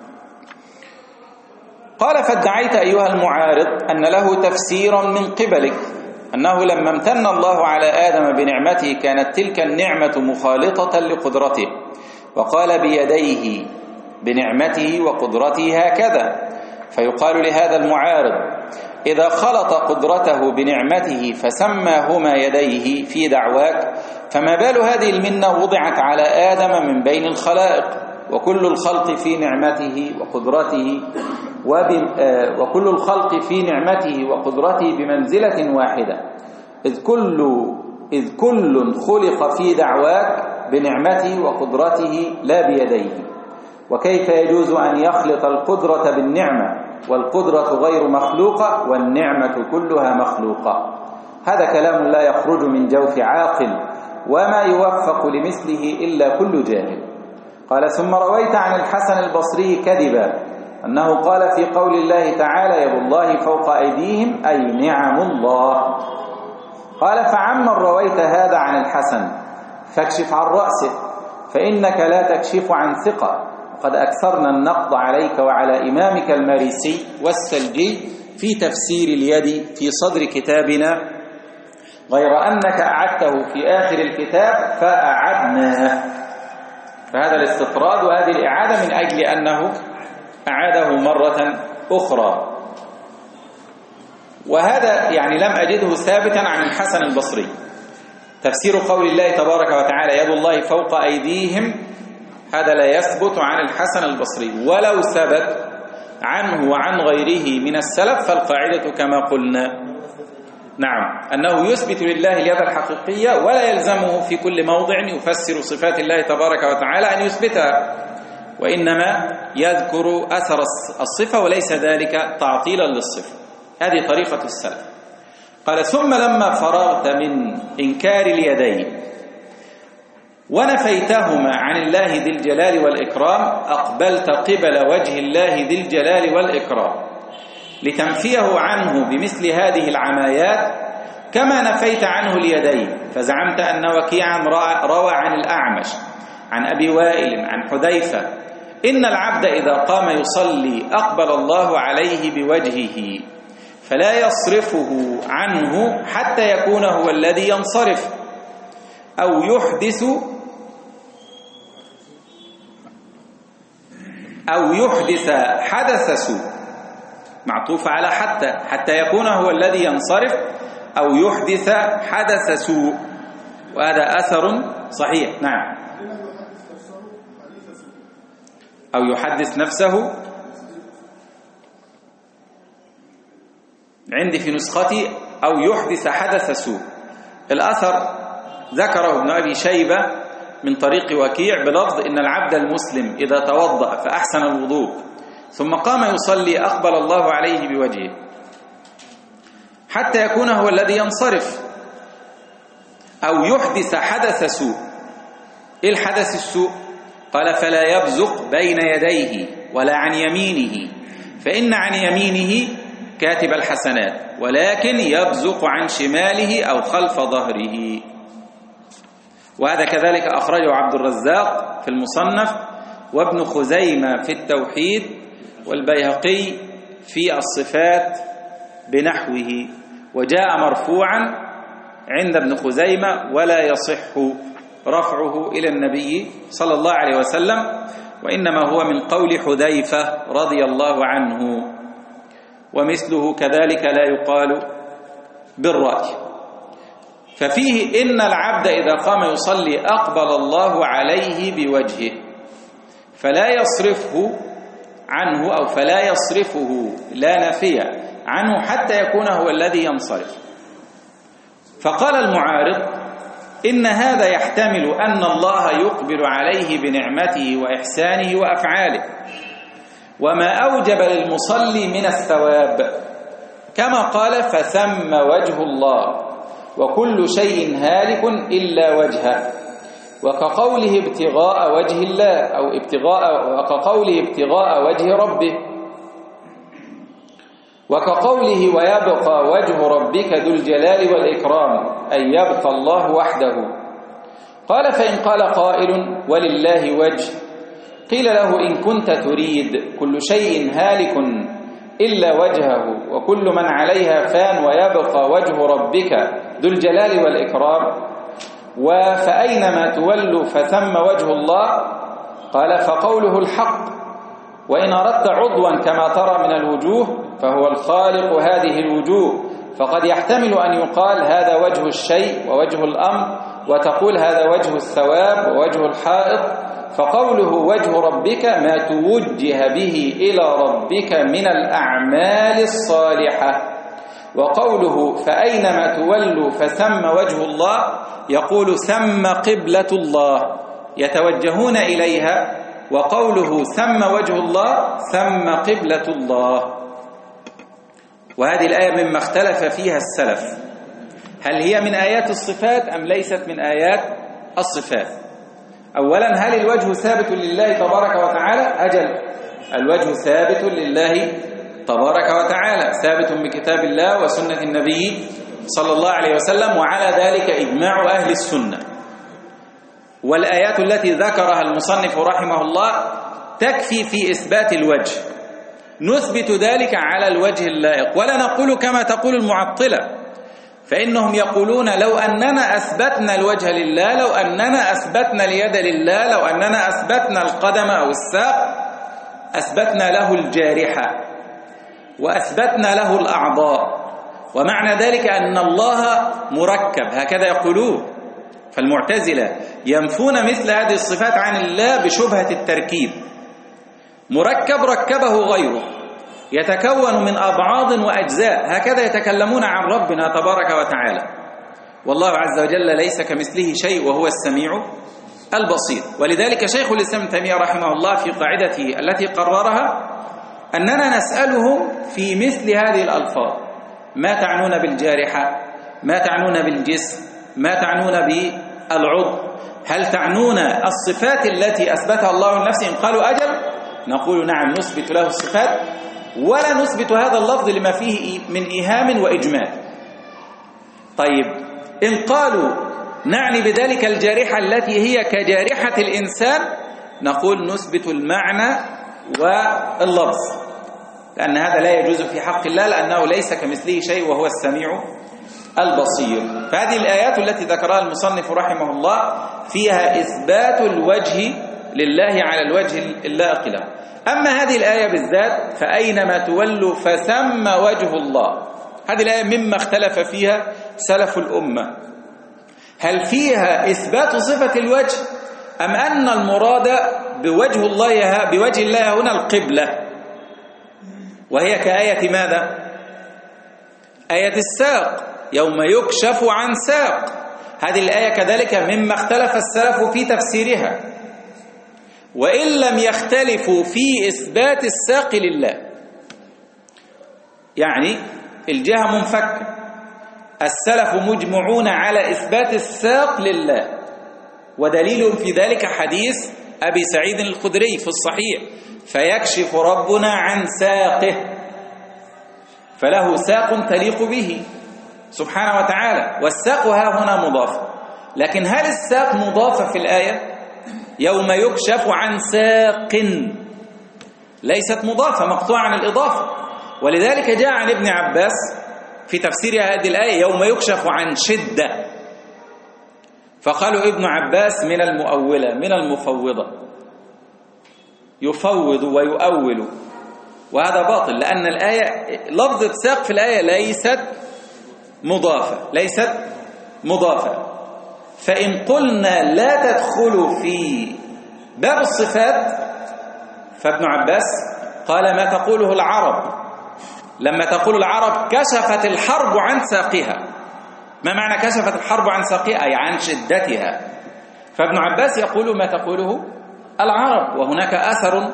[SPEAKER 1] قال فادعيت أيها المعارض أن له تفسيرا من قبلك، أنه لما امتن الله على آدم بنعمته كانت تلك النعمة مخالطة لقدرته، وقال بيديه بنعمته وقدرته هكذا. فيقال لهذا المعارض: إذا خلط قدرته بنعمته فسماهما يديه في دعواك، فما بال هذه المنة وضعت على آدم من بين الخلائق، وكل الخلق في نعمته وقدرته وكل الخلق في نعمته وقدرته بمنزلة واحدة، إذ كل إذ كل خلق في دعواك بنعمته وقدرته لا بيديه. وكيف يجوز أن يخلط القدرة بالنعمة والقدرة غير مخلوقة والنعمة كلها مخلوقة؟ هذا كلام لا يخرج من جوف عاقل، وما يوفق لمثله إلا كل جاهل. قال ثم رويت عن الحسن البصري كذبا أنه قال في قول الله تعالى يد الله فوق أيديهم أي نعم الله. قال فعمن رويت هذا عن الحسن فاكشف عن رأسه فإنك لا تكشف عن ثقة، وقد أكثرنا النقد عليك وعلى إمامك الماريسي والسلجي في تفسير اليد في صدر كتابنا، غير أنك أعدته في آخر الكتاب فأعدناه. فهذا الاستطراد وهذه الإعادة من أجل أنه أعاده مرة أخرى. وهذا يعني لم أجده ثابتا عن الحسن البصري. تفسير قول الله تبارك وتعالى يد الله فوق أيديهم هذا لا يثبت عن الحسن البصري، ولو ثبت عنه وعن غيره من السلف فالقاعدة كما قلنا نعم أنه يثبت لله اليد الحقيقية، ولا يلزمه في كل موضع يفسر صفات الله تبارك وتعالى أن يثبتها، وإنما يذكر أثر الصفة وليس ذلك تعطيلا للصفة. هذه طريقة السلف. قال ثم لما فرغت من إنكار اليدين ونفيتهما عن الله ذي الجلال والإكرام أقبلت قبل وجه الله ذي الجلال والإكرام لتنفيه عنه بمثل هذه العمايات كما نفيت عنه اليدين. فزعمت أن وكيعا روى عن الأعمش عن أبي وائل عن حذيفة إن العبد إذا قام يصلي أقبل الله عليه بوجهه فلا يصرفه عنه حتى يكون هو الذي ينصرف أو يحدث أو يحدث حدث سوء، معطوف على حتى حتى يكون هو الذي ينصرف أو يحدث حدث سوء، وهذا أثر صحيح. نعم أو يحدث نفسه، عندي في نسختي أو يحدث حدث سوء. الأثر ذكره ابن أبي شيبة من طريق وكيع بلفظ إن العبد المسلم إذا توضأ فأحسن الوضوء ثم قام يصلي أقبل الله عليه بوجهه حتى يكون هو الذي ينصرف أو يحدث حدث سوء. إيه الحدث السوء؟ قال فلا يبزق بين يديه ولا عن يمينه، فإن عن يمينه كاتب الحسنات ولكن يبزق عن شماله أو خلف ظهره. وهذا كذلك أخرجه عبد الرزاق في المصنف وابن خزيمة في التوحيد والبيهقي في الصفات بنحوه، وجاء مرفوعا عند ابن خزيمة ولا يصح رفعه إلى النبي صلى الله عليه وسلم، وإنما هو من قول حذيفة رضي الله عنه، ومثله كذلك لا يقال بالرأي. ففيه إن العبد إذا قام يصلي أقبل الله عليه بوجهه فلا يصرفه عنه أو فلا يصرفه لا نفي عنه حتى يكون هو الذي ينصرف. فقال المعارض إن هذا يحتمل أن الله يقبل عليه بنعمته وإحسانه وأفعاله وما أوجب للمصلي من الثواب، كما قال فثم وجه الله وكل شيء هالك إلا وجهه، وكقوله ابتغاء وجه الله أو ابتغاء وكقوله ابتغاء وجه ربه، وكقوله ويبقى وجه ربك ذو الجلال والإكرام أي يبقى الله وحده. قال فإن قال قائل ولله وجه قيل له إن كنت تريد كل شيء هالك إلا وجهه وكل من عليها فان ويبقى وجه ربك ذو الجلال والإكرام وفأينما تولوا فثم وجه الله. قال فقوله الحق، وإن أردت عضوا كما ترى من الوجوه فهو الخالق هذه الوجوه، فقد يحتمل أن يقال هذا وجه الشيء ووجه الأمر، وتقول هذا وجه الثواب ووجه الحائط. فقوله وجه ربك ما توجه به إلى ربك من الأعمال الصالحة، وقوله فأينما تولوا فثم وجه الله يقول ثم قبلة الله يتوجهون إليها، وقوله ثم وجه الله ثم قبلة الله. وهذه الآية مما اختلف فيها السلف، هل هي من آيات الصفات أم ليست من آيات الصفات؟ أولا هل الوجه ثابت لله تبارك وتعالى؟ أجل، الوجه ثابت لله تبارك وتعالى، ثابت بكتاب الله وسنة النبي صلى الله عليه وسلم، وعلى ذلك إجماع أهل السنة. والآيات التي ذكرها المصنف رحمه الله تكفي في إثبات الوجه، نثبت ذلك على الوجه اللائق، ولا نقول كما تقول المعطلة، فإنهم يقولون لو أننا أثبتنا الوجه لله، لو أننا أثبتنا اليد لله، لو أننا أثبتنا القدم أو الساق، أثبتنا له الجارحة وأثبتنا له الأعضاء، ومعنى ذلك أن الله مركب، هكذا يقولون. فالمعتزلة ينفون مثل هذه الصفات عن الله بشبهة التركيب. مركب ركبه غيره، يتكون من أبعاض وأجزاء، هكذا يتكلمون عن ربنا تبارك وتعالى. والله عز وجل ليس كمثله شيء وهو السميع البصير. ولذلك شيخ الإسلام ابن تيمية رحمه الله في قاعدته التي قررها أننا نسألهم في مثل هذه الألفاظ: ما تعنون بالجارحة؟ ما تعنون بالجسم؟ ما تعنون بالعضو؟ هل تعنون الصفات التي أثبتها الله لنفسه؟ إن قالوا أجل نقول نعم، نثبت له الصفات، ولا نثبت هذا اللفظ لما فيه من إيهام وإجمال. طيب إن قالوا نعني بذلك الجارحة التي هي كجارحة الإنسان، نقول نثبت المعنى واللفظ، لأن هذا لا يجوز في حق الله، لأنه ليس كمثله شيء وهو السميع البصير. فهذه الآيات التي ذكرها المصنف رحمه الله فيها إثبات الوجه لله على الوجه اللائق له. أما هذه الآية بالذات: فأينما تولوا فثم وجه الله، هذه الآية مما اختلف فيها سلف الأمة، هل فيها إثبات صفة الوجه أم أن المراد بوجه الله بوجه الله هنا القبلة، وهي كآية ماذا؟ آية الساق، يوم يكشف عن ساق. هذه الآية كذلك مما اختلف السلف في تفسيرها، وإن لم يختلفوا في إثبات الساق لله، يعني الجهة منفكة، السلف مجمعون على إثبات الساق لله، ودليل في ذلك حديث أبي سعيد الخدري في الصحيح: فيكشف ربنا عن ساقه، فله ساق تليق به سبحانه وتعالى. والساق ها هنا مضاف، لكن هل الساق مضافة في الآية؟ يوم يكشف عن ساق ليست مضافة، مقطوعة عن الإضافة. ولذلك جاء عن ابن عباس في تفسير هذه الآية: يوم يكشف عن شدة، فقالوا ابن عباس من المؤولة من المفوضة، يفوض ويؤول، وهذا باطل، لأن الآية لفظة ساق في الآية ليست مضافة، ليست مضافة. فإن قلنا لا تدخل في باب الصفات، فابن عباس قال ما تقوله العرب، لما تقول العرب كشفت الحرب عن ساقها. ما معنى كشفت الحرب عن ساقها؟ أي عن شدتها. فابن عباس يقول ما تقوله العرب. وهناك أثر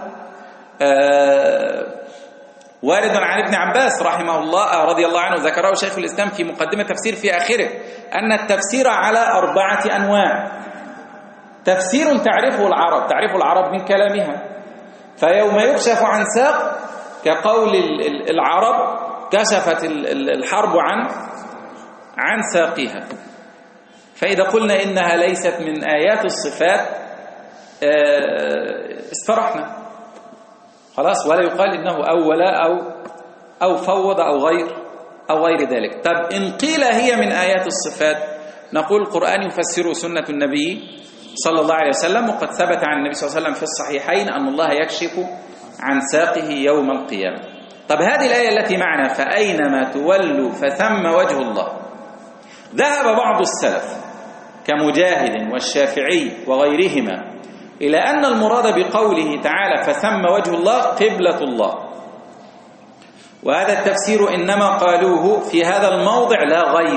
[SPEAKER 1] آه وارد عن ابن عباس رحمه الله رضي الله عنه، ذكره شيخ الإسلام في مقدمة تفسير في آخره، أن التفسير على أربعة أنواع. تفسير تعرفه العرب، تعرف العرب من كلامها، فيوم يكشف عن ساق كقول العرب كشفت الحرب عن عن ساقها. فإذا قلنا إنها ليست من آيات الصفات استرحنا خلاص، ولا يقال إنه أول أو أو فوض أو غير أو غير ذلك. طب إن قيل هي من آيات الصفات، نقول القرآن يفسر سنة النبي صلى الله عليه وسلم، وقد ثبت عن النبي صلى الله عليه وسلم في الصحيحين أن الله يكشف عن ساقه يوم القيامة. طب هذه الآية التي معنا: فأينما تولوا فثم وجه الله، ذهب بعض السلف كمجاهد والشافعي وغيرهما إلى أن المراد بقوله تعالى فثم وجه الله قبلة الله، وهذا التفسير إنما قالوه في هذا الموضع لا غير،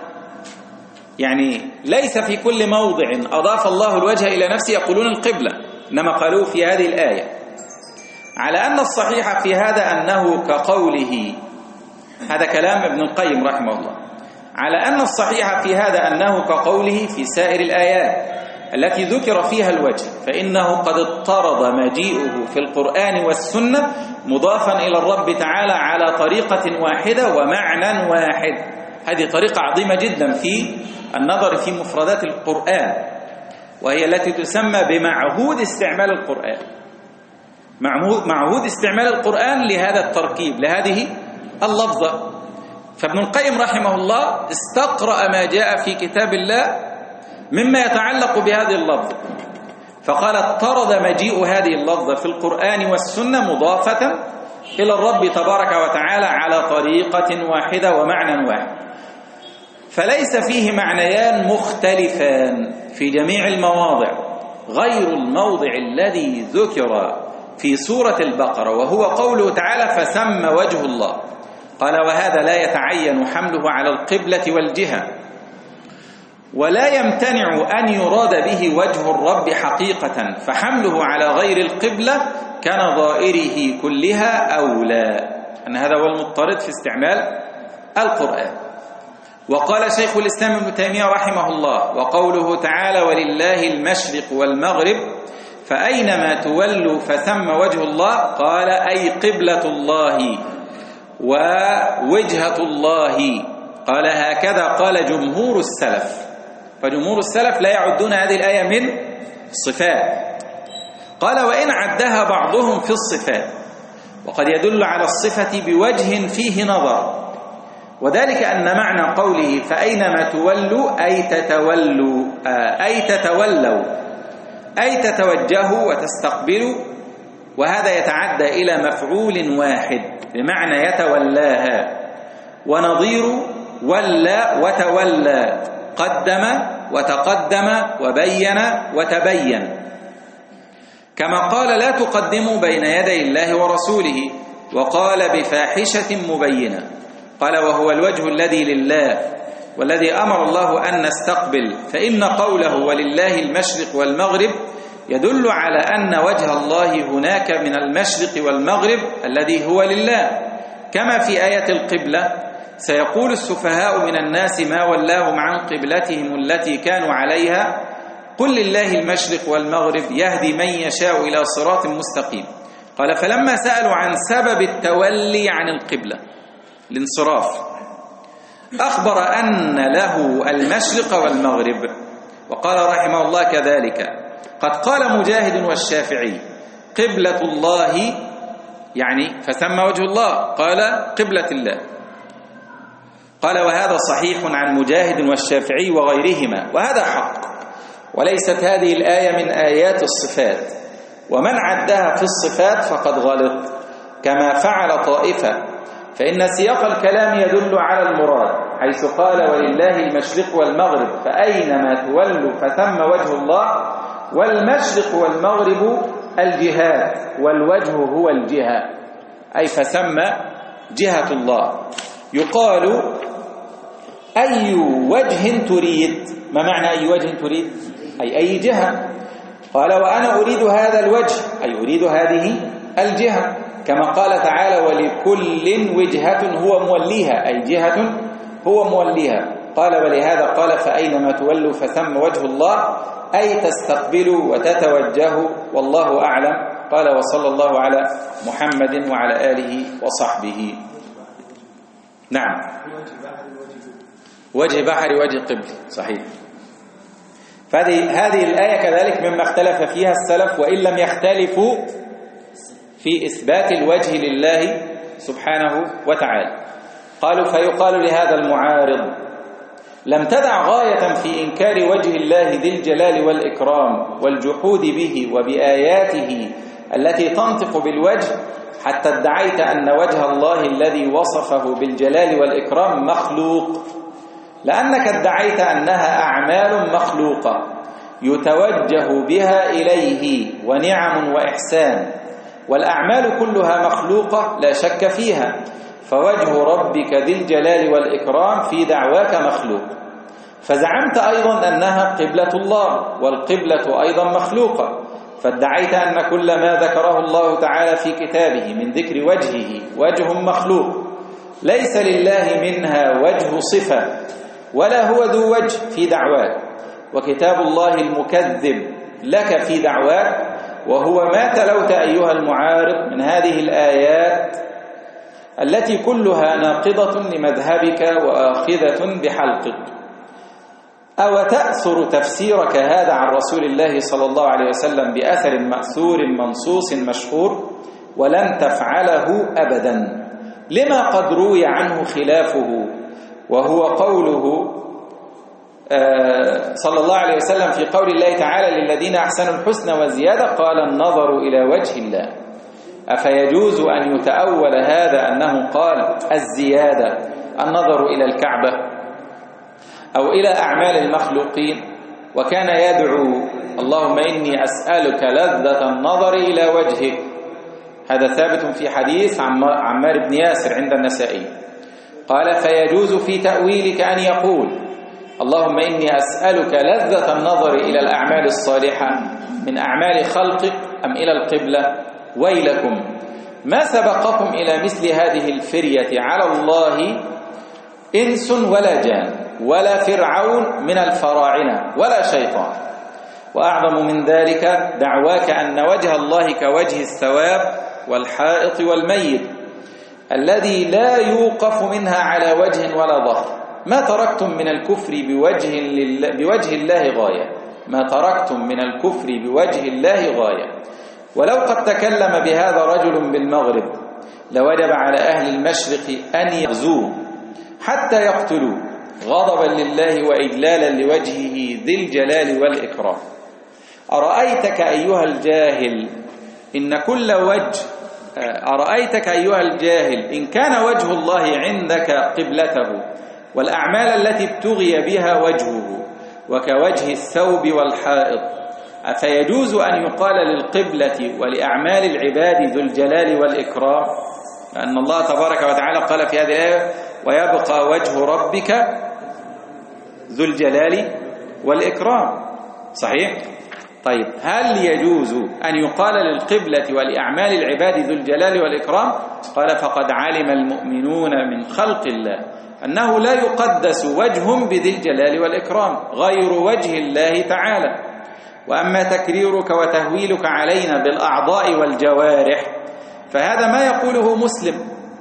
[SPEAKER 1] يعني ليس في كل موضع أضاف الله الوجه إلى نفسه يقولون القبلة، إنما قالوه في هذه الآية، على أن الصحيح في هذا أنه كقوله، هذا كلام ابن القيم رحمه الله، على أن الصحيح في هذا أنه كقوله في سائر الآيات: التي ذكر فيها الوجه فإنه قد اضطرد مجيئه في القرآن والسنة مضافا إلى الرب تعالى على طريقة واحدة ومعنى واحد. هذه طريقة عظيمة جدا في النظر في مفردات القرآن، وهي التي تسمى بمعهود استعمال القرآن. معهود استعمال القرآن لهذا التركيب، لهذه اللفظة. فابن القيم رحمه الله استقرأ ما جاء في كتاب الله مما يتعلق بهذه اللفظة، فقال اضطرد مجيء هذه اللفظة في القرآن والسنة مضافة إلى الرب تبارك وتعالى على طريقة واحدة ومعنى واحد، فليس فيه معنيان مختلفان في جميع المواضع غير الموضع الذي ذكر في سورة البقرة، وهو قوله تعالى فسمى وجه الله. قال وهذا لا يتعين حمله على القبلة والجهة، ولا يمتنع أن يراد به وجه الرب حقيقة، فحمله على غير القبلة كان ظائره كلها أولى. أن هذا هو المضطرد في استعمال القرآن. وقال شيخ الإسلام ابن تيمية رحمه الله وقوله تعالى ولله المشرق والمغرب فأينما تولوا فثم وجه الله، قال أي قبلة الله ووجهة الله. قال هكذا قال جمهور السلف، فجمهور السلف لا يعدون هذه الآية من الصفات. قال وإن عدها بعضهم في الصفات، وقد يدل على الصفة بوجه فيه نظر، وذلك أن معنى قوله فأينما تولوا أي تتولوا أي تتولوا أي تتوجهوا وتستقبلوا، وهذا يتعدى إلى مفعول واحد بمعنى يتولاها، ونظير ولى وتولى قدم وتقدم وبين وتبين، كما قال لا تقدموا بين يدي الله ورسوله، وقال بفاحشة مبينة. قال وهو الوجه الذي لله والذي أمر الله أن نستقبل، فإن قوله ولله المشرق والمغرب يدل على أن وجه الله هناك من المشرق والمغرب الذي هو لله، كما في آية القبلة سيقول السفهاء من الناس ما ولاهم عن قبلتهم التي كانوا عليها قل لله المشرق والمغرب يهدي من يشاء إلى صراط مستقيم. قال فلما سألوا عن سبب التولي عن القبلة الانصراف أخبر أن له المشرق والمغرب. وقال رحمه الله كذلك قد قال مجاهد والشافعي قبلة الله يعني فسمى وجه الله قال قبلة الله. قال وهذا صحيح عن مجاهد والشافعي وغيرهما، وهذا حق، وليست هذه الآية من آيات الصفات، ومن عدها في الصفات فقد غلط كما فعل طائفة، فإن سياق الكلام يدل على المراد، حيث قال ولله المشرق والمغرب فأينما تولوا فثم وجه الله، والمشرق والمغرب الجهات والوجه هو الجهة، أي فسمى جهة الله. يقال أي وجه تريد؟ ما معنى أي وجه تريد؟ أي أي جهة. قال وأنا أريد هذا الوجه أي أريد هذه الجهة، كما قال تعالى ولكل وجهة هو موليها أي جهة هو موليها. قال ولهذا قال فأينما تولوا فثم وجه الله أي تستقبلوا وتتوجهوا، والله أعلم. قال وصلى الله على محمد وعلى آله وصحبه. نعم وجه بحر وجه قبل صحيح. فهذه هذه الآية كذلك مما اختلف فيها السلف، وإن لم يختلفوا في إثبات الوجه لله سبحانه وتعالى. قالوا فيقال لهذا المعارض لم تدع غاية في إنكار وجه الله ذي الجلال والإكرام والجحود به وبآياته التي تنطق بالوجه حتى ادعيت أن وجه الله الذي وصفه بالجلال والإكرام مخلوق، لأنك ادعيت أنها أعمال مخلوقة يتوجه بها إليه ونعم وإحسان، والأعمال كلها مخلوقة لا شك فيها، فوجه ربك ذي الجلال والإكرام في دعواك مخلوق. فزعمت أيضا أنها قبلة الله، والقبلة أيضا مخلوقة، فادعيت أن كل ما ذكره الله تعالى في كتابه من ذكر وجهه وجه مخلوق ليس لله منها وجه صفة ولا هو ذو وجه في دعواك، وكتاب الله المكذب لك في دعواك، وهو ما تلوت أيها المعارض من هذه الآيات التي كلها ناقضة لمذهبك وآخذة بحلقك. أو تأثر تفسيرك هذا عن رسول الله صلى الله عليه وسلم بأثر مأثور منصوص مشهور، ولن تفعله أبدا لما قد روي عنه خلافه، وهو قوله صلى الله عليه وسلم في قول الله تعالى للذين أحسنوا الحسنى وزيادة قال النظر إلى وجه الله. أفيجوز أن يتأول هذا أنه قال الزيادة النظر إلى الكعبة أو إلى أعمال المخلوقين، وكان يدعو اللهم إني أسألك لذة النظر إلى وجهك؟ هذا ثابت في حديث عمار بن ياسر عند النسائي. قال فيجوز في تأويلك أن يقول اللهم إني أسألك لذة النظر إلى الأعمال الصالحة من أعمال خلقك أم إلى القبلة؟ ويلكم ما سبقكم إلى مثل هذه الفرية على الله إنس ولا جان ولا فرعون من الفراعنة ولا شيطان. وأعظم من ذلك دعواك أن وجه الله كوجه الثواب والحائط والميت الذي لا يوقف منها على وجه ولا ظهر. ما تركتم من الكفر بوجه, لله بوجه الله غاية، ما تركتم من الكفر بوجه الله غاية. ولو قد تكلم بهذا رجل بالمغرب لوجب على أهل المشرق أن يغزوه حتى يقتلوه غضبا لله وإجلالا لوجهه ذي الجلال والإكرام. أرأيتك أيها الجاهل إن كل وجه أرأيتك أيها الجاهل إن كان وجه الله عندك قبلته والأعمال التي ابتغي بها وجهه وكوجه الثوب والحائط، أفيجوز أن يقال للقبلة ولأعمال العباد ذو الجلال والإكرام؟ لأن الله تبارك وتعالى قال في هذه الآية ويبقى وجه ربك ذو الجلال والإكرام. صحيح؟ طيب هل يجوز أن يقال للقبلة ولأعمال العباد ذو الجلال والإكرام؟ قال فقد علم المؤمنون من خلق الله أنه لا يقدس وجه بذي الجلال والإكرام غير وجه الله تعالى. وأما تكريرك وتهويلك علينا بالأعضاء والجوارح فهذا ما يقوله مسلم.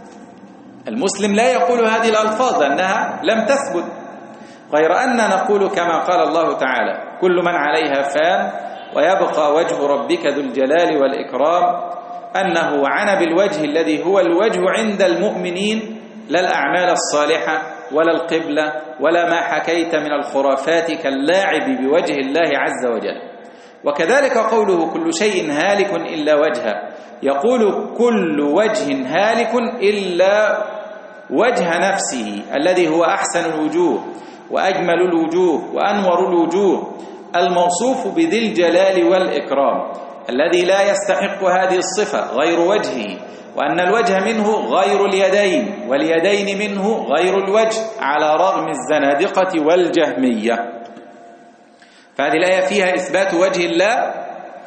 [SPEAKER 1] المسلم لا يقول هذه الألفاظ لأنها لم تثبت، غير أن نقول كما قال الله تعالى كل من عليها فان ويبقى وجه ربك ذو الجلال والإكرام، أنه عن بالوجه الذي هو الوجه عند المؤمنين لا الأعمال الصالحة ولا القبلة ولا ما حكيت من الخرافات كاللاعب بوجه الله عز وجل. وكذلك قوله كل شيء هالك إلا وجهه، يقول كل وجه هالك إلا وجه نفسه الذي هو أحسن الوجوه وأجمل الوجوه وأنور الوجوه الموصوف بذي الجلال والإكرام الذي لا يستحق هذه الصفة غير وجهه، وأن الوجه منه غير اليدين واليدين منه غير الوجه على رغم الزنادقة والجهمية. فهذه الآية فيها إثبات وجه الله،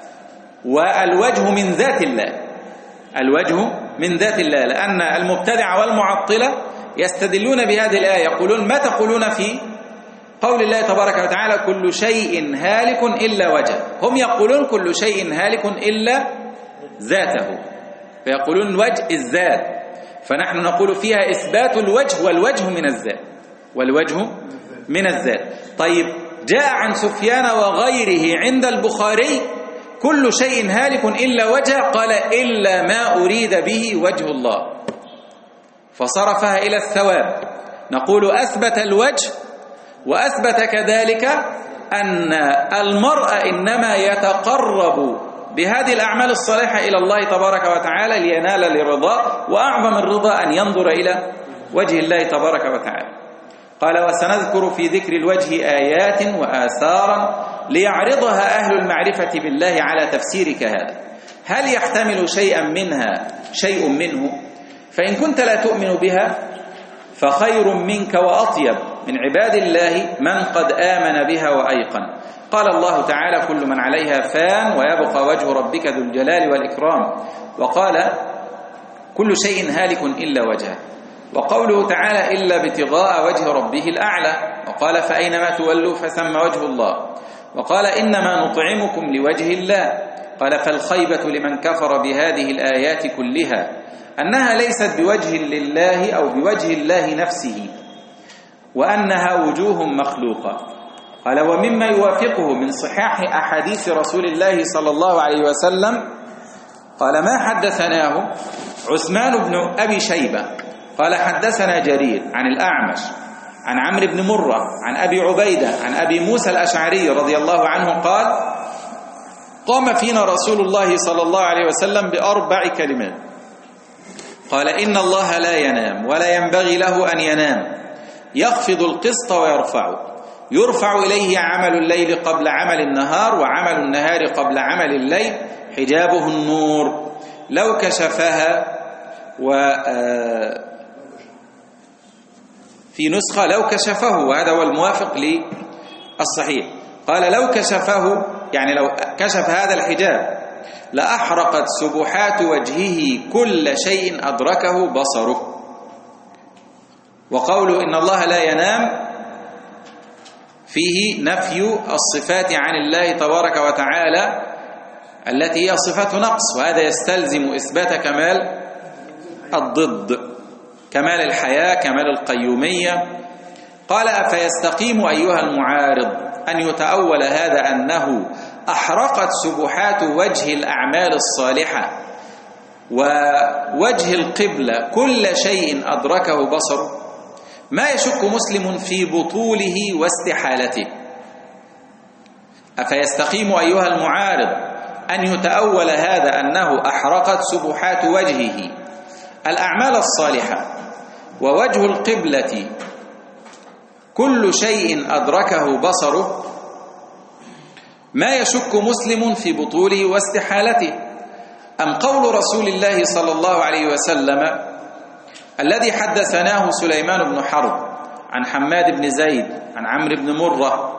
[SPEAKER 1] والوجه من ذات الله، الوجه من ذات الله، لأن المبتدع والمعطلة يستدلون بهذه الآية يقولون ما تقولون في قول الله تبارك وتعالى كل شيء هالك إلا وجهه؟ هم يقولون كل شيء هالك إلا ذاته، فيقولون وجه الذات، فنحن نقول فيها إثبات الوجه والوجه من الذات، والوجه من الذات. طيب جاء عن سفيان وغيره عند البخاري كل شيء هالك إلا وجهه، قال إلا ما أريد به وجه الله، فصرفها إلى الثواب. نقول أثبت الوجه وأثبت كذلك أن المرء إنما يتقرب بهذه الأعمال الصالحة إلى الله تبارك وتعالى لينال لرضاه، وأعظم الرضا أن ينظر إلى وجه الله تبارك وتعالى. قال وسنذكر في ذكر الوجه آيات وآثارا ليعرضها أهل المعرفة بالله على تفسيرك هذا، هل يحتمل شيئا منها شيء منه؟ فإن كنت لا تؤمن بها فخير منك وأطيب من عباد الله من قد آمن بها وأيقن. قال الله تعالى كل من عليها فان ويبقى وجه ربك ذو الجلال والإكرام، وقال كل شيء هالك إلا وجهه. وقوله تعالى إلا ابتغاء وجه ربه الأعلى، وقال فأينما تولوا فثم وجه الله، وقال إنما نطعمكم لوجه الله. قال فالخيبة لمن كفر بهذه الآيات كلها أنها ليست بوجه لله أو بوجه الله نفسه، وأنها وجوه مخلوقة. قال ومما يوافقه من صحاح أحاديث رسول الله صلى الله عليه وسلم قال ما حدثناه عثمان بن أبي شيبة قال حدثنا جرير عن الأعمش عن عمرو بن مرة عن أبي عبيدة عن أبي موسى الأشعري رضي الله عنه قال قام فينا رسول الله صلى الله عليه وسلم بأربع كلمات. قال إن الله لا ينام ولا ينبغي له أن ينام، يخفض القسط ويرفعه، يرفع إليه عمل الليل قبل عمل النهار وعمل النهار قبل عمل الليل، حجابه النور لو كشفها، و في نسخة لو كشفه، وهذا هو الموافق للصحيح. قال لو كشفه يعني لو كشف هذا الحجاب لأحرقت سبحات وجهه كل شيء أدركه بصره. وقوله إن الله لا ينام فيه نفي الصفات عن الله تبارك وتعالى التي هي صفة نقص، وهذا يستلزم إثبات كمال الضد، كمال الحياة، كمال القيومية. قال أفيستقيم أيها المعارض أن يتأول هذا أنه أحرقت سبحات وجه الأعمال الصالحة ووجه القبلة كل شيء أدركه بصره؟ ما يشك مسلم في بطوله واستحالته. أفيستقيم أيها المعارض أن يتأول هذا أنه أحرقت سبحات وجهه الأعمال الصالحة ووجه القبلة كل شيء أدركه بصره؟ ما يشك مسلم في بطوله واستحالته. أم قول رسول الله صلى الله عليه وسلم الذي حدثناه سليمان بن حرب عن حماد بن زيد عن عمرو بن مرة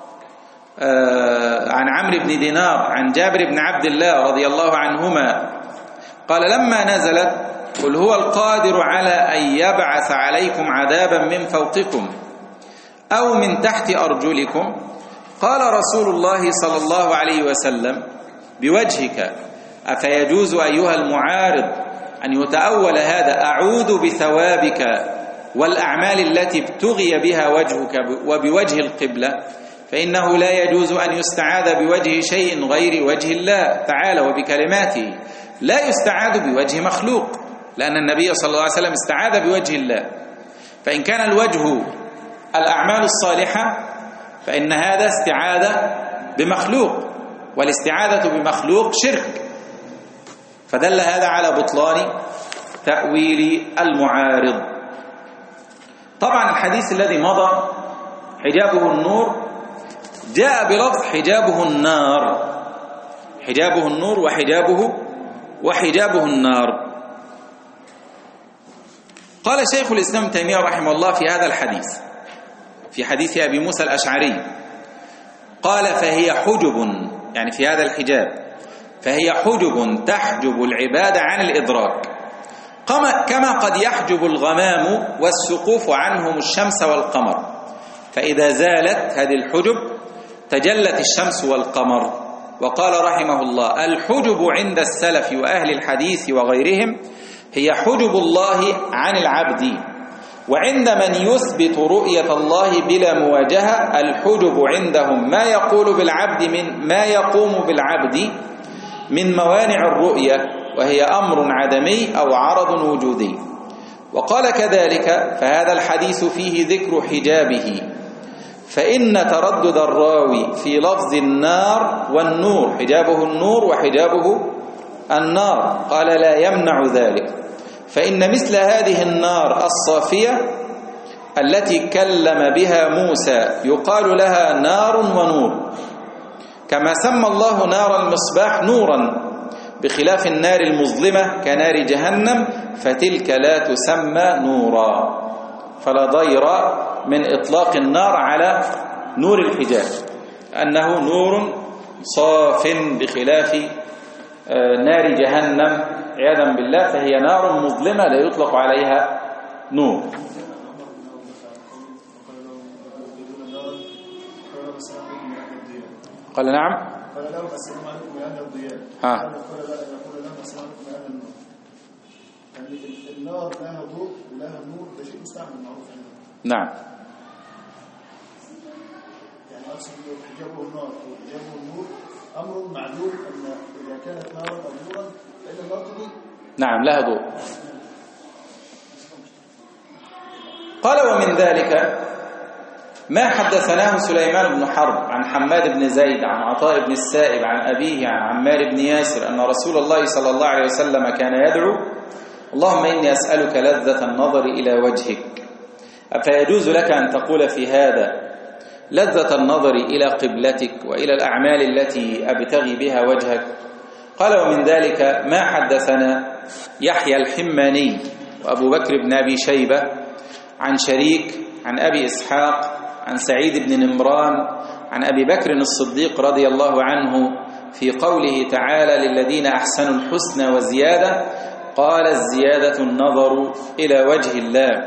[SPEAKER 1] آه عن عمرو بن دينار عن جابر بن عبد الله رضي الله عنهما قال لما نزلت قل هو القادر على أن يبعث عليكم عذابا من فوقكم أو من تحت أرجلكم، قال رسول الله صلى الله عليه وسلم بوجهك أفيجوز أيها المعارض أن يتأول هذا أعوذ بثوابك والأعمال التي ابتغي بها وجهك وبوجه القبلة؟ فإنه لا يجوز أن يستعاذ بوجه شيء غير وجه الله تعالى وبكلماته، لا يستعاذ بوجه مخلوق، لأن النبي صلى الله عليه وسلم استعاذ بوجه الله. فإن كان الوجه الأعمال الصالحة فإن هذا استعاذة بمخلوق، والاستعاذة بمخلوق شرك، فدل هذا على بطلان تأويل المعارض. طبعا الحديث الذي مضى حجابه النور جاء بلفظ حجابه النار، حجابه النور وحجابه وحجابه النار. قال شيخ الإسلام تيمية رحمه الله في هذا الحديث، في حديث أبي موسى الأشعري، قال فهي حجب، يعني في هذا الحجاب فهي حجب تحجب العباد عن الإدراك، كما قد يحجب الغمام والسقوف عنهم الشمس والقمر، فإذا زالت هذه الحجب تجلت الشمس والقمر. وقال رحمه الله الحجب عند السلف وأهل الحديث وغيرهم هي حجب الله عن العبد، وعند من يثبت رؤية الله بلا مواجهة الحجب عندهم ما يقول بالعبد من ما يقوم بالعبد من موانع الرؤية، وهي أمر عدمي أو عرض وجودي. وقال كذلك فهذا الحديث فيه ذكر حجابه، فإن تردد الراوي في لفظ النار والنور، حجابه النور وحجابه النار، قال لا يمنع ذلك، فإن مثل هذه النار الصافية التي كلم بها موسى يقال لها نار ونور، كما سمى الله نار المصباح نورا، بخلاف النار المظلمة كنار جهنم فتلك لا تسمى نورا. فلا ضير من إطلاق النار على نور الحجاب، أنه نور صاف بخلاف نار جهنم عياذا بالله، فهي نار مظلمة لا يطلق عليها نور. قال نعم.
[SPEAKER 2] قال لهم السلام عليكم يا أهل الضياء.
[SPEAKER 1] ها.
[SPEAKER 2] قال يقول لهم السلام عليكم يا أهل النور. يعني النار لها ضوء ولها نور، ده شيء مستعمل معروف يعني.
[SPEAKER 1] نعم.
[SPEAKER 2] يعني أقصد حجابه النار وحجابه النور أمر معلوم أن إذا كانت نارا أو نورا فإن النار تضيء.
[SPEAKER 1] نعم لها ضوء. قال ومن ذلك ما حدثناه سليمان بن حرب عن حماد بن زيد عن عطاء بن السائب عن أبيه عن عمار بن ياسر أن رسول الله صلى الله عليه وسلم كان يدعو اللهم إني أسألك لذة النظر إلى وجهك. أفيجوز لك أن تقول في هذا لذة النظر إلى قبلتك وإلى الأعمال التي أبتغي بها وجهك؟ قال ومن ذلك ما حدثنا يحيى الحماني وأبو بكر بن أبي شيبة عن شريك عن أبي إسحاق عن سعيد بن نمران عن أبي بكر الصديق رضي الله عنه في قوله تعالى للذين أحسنوا الحسنى وزيادة قال الزيادة النظر إلى وجه الله.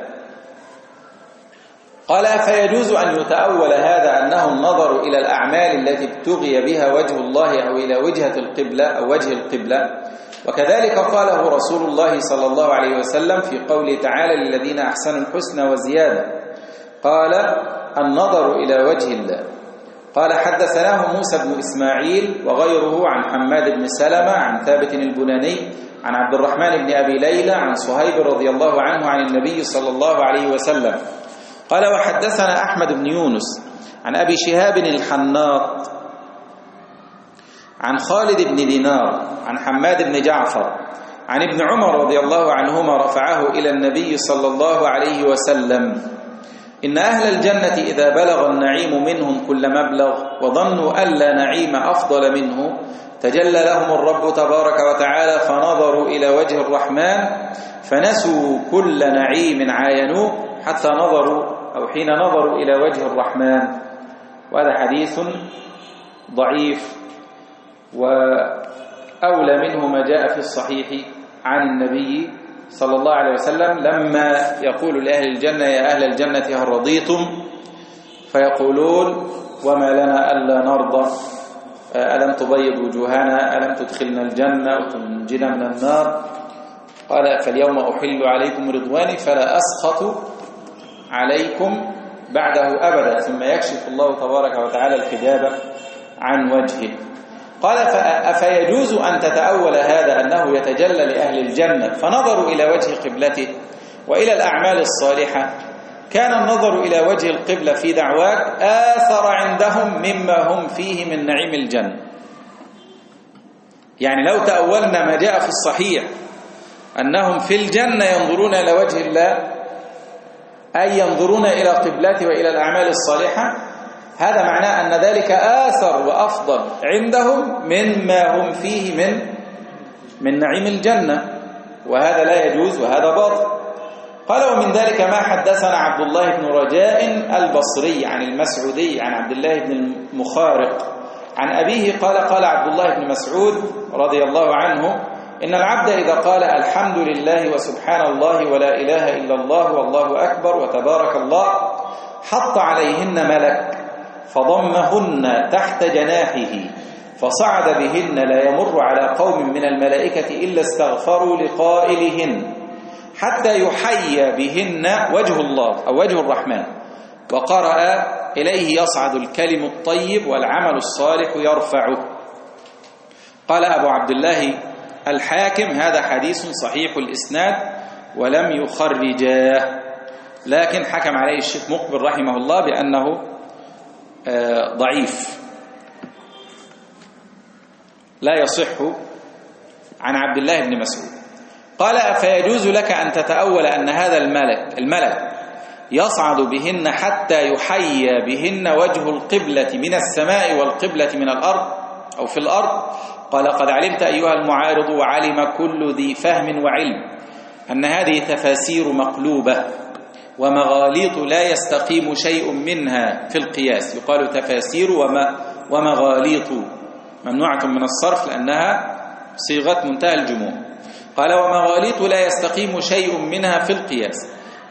[SPEAKER 1] قال فيجوز أن يتأول هذا أنه النظر إلى الأعمال التي ابتغي بها وجه الله أو إلى وجهة القبلة أو وجه القبلة، وكذلك قاله رسول الله صلى الله عليه وسلم في قوله تعالى للذين أحسنوا الحسنى وزيادة قال النظر إلى وجه الله. قال حدثناه موسى بن إسماعيل وغيره عن حماد بن سلمة عن ثابت البناني عن عبد الرحمن بن أبي ليلى عن صهيب رضي الله عنه عن النبي صلى الله عليه وسلم قال وحدثنا أحمد بن يونس عن أبي شهاب الحناط عن خالد بن دينار عن حماد بن جعفر عن ابن عمر رضي الله عنهما رفعه إلى النبي صلى الله عليه وسلم إن أهل الجنة إذا بلغ النعيم منهم كل مبلغ وظنوا أن لا نعيم أفضل منه تجلى لهم الرب تبارك وتعالى فنظروا إلى وجه الرحمن فنسوا كل نعيم عاينوه حتى نظروا أو حين نظروا إلى وجه الرحمن. وهذا حديث ضعيف وأولى منه ما جاء في الصحيح عن النبي صلى الله عليه وسلم لما يقول لأهل الجنة يا أهل الجنة هل رضيتم فيقولون وما لنا ألا نرضى ألم تبيض وجوهنا ألم تدخلنا الجنة وتنجنا من النار قال فاليوم أحل عليكم رضواني فلا أسخط عليكم بعده أبدا ثم يكشف الله تبارك وتعالى الحجاب عن وجهه. قال أفيجوز أن تتأول هذا أنه يتجلى لأهل الجنة فنظروا إلى وجه قبلته وإلى الأعمال الصالحة كان النظر إلى وجه القبلة في دعواك آثر عندهم مما هم فيه من نعيم الجنة. يعني لو تأولنا ما جاء في الصحيح أنهم في الجنة ينظرون إلى وجه الله أي ينظرون إلى قبلته وإلى الأعمال الصالحة هذا معناه أن ذلك آثر وأفضل عندهم مما هم فيه من من نعيم الجنة وهذا لا يجوز وهذا باطل. قال ومن ذلك ما حدثنا عبد الله بن رجاء البصري عن المسعودي عن عبد الله بن المخارق عن أبيه قال قال عبد الله بن مسعود رضي الله عنه إن العبد إذا قال الحمد لله وسبحان الله ولا إله إلا الله والله أكبر وتبارك الله حط عليهن ملك فضمهن تحت جناحه فصعد بهن لا يمر على قوم من الملائكة إلا استغفروا لقائلهن حتى يحيى بهن وجه الله أو وجه الرحمن وقرأ إليه يصعد الكلم الطيب والعمل الصالح يرفعه. قال أبو عبد الله الحاكم هذا حديث صحيح الإسناد ولم يخرجاه لكن حكم عليه الشيخ مقبل رحمه الله بأنه ضعيف لا يصح عن عبد الله بن مسعود. قال أفيجوز لك أن تتأول أن هذا الملك الملك يصعد بهن حتى يحيى بهن وجه القبلة من السماء والقبلة من الأرض أو في الأرض؟ قال قد علمت أيها المعارض وعلم كل ذي فهم وعلم أن هذه تفاسير مقلوبة ومغاليط لا يستقيم شيء منها في القياس. يقال تفاسير وما ومغاليط ممنوعة من الصرف لأنها صيغة منتهى الجموع. قال ومغاليط لا يستقيم شيء منها في القياس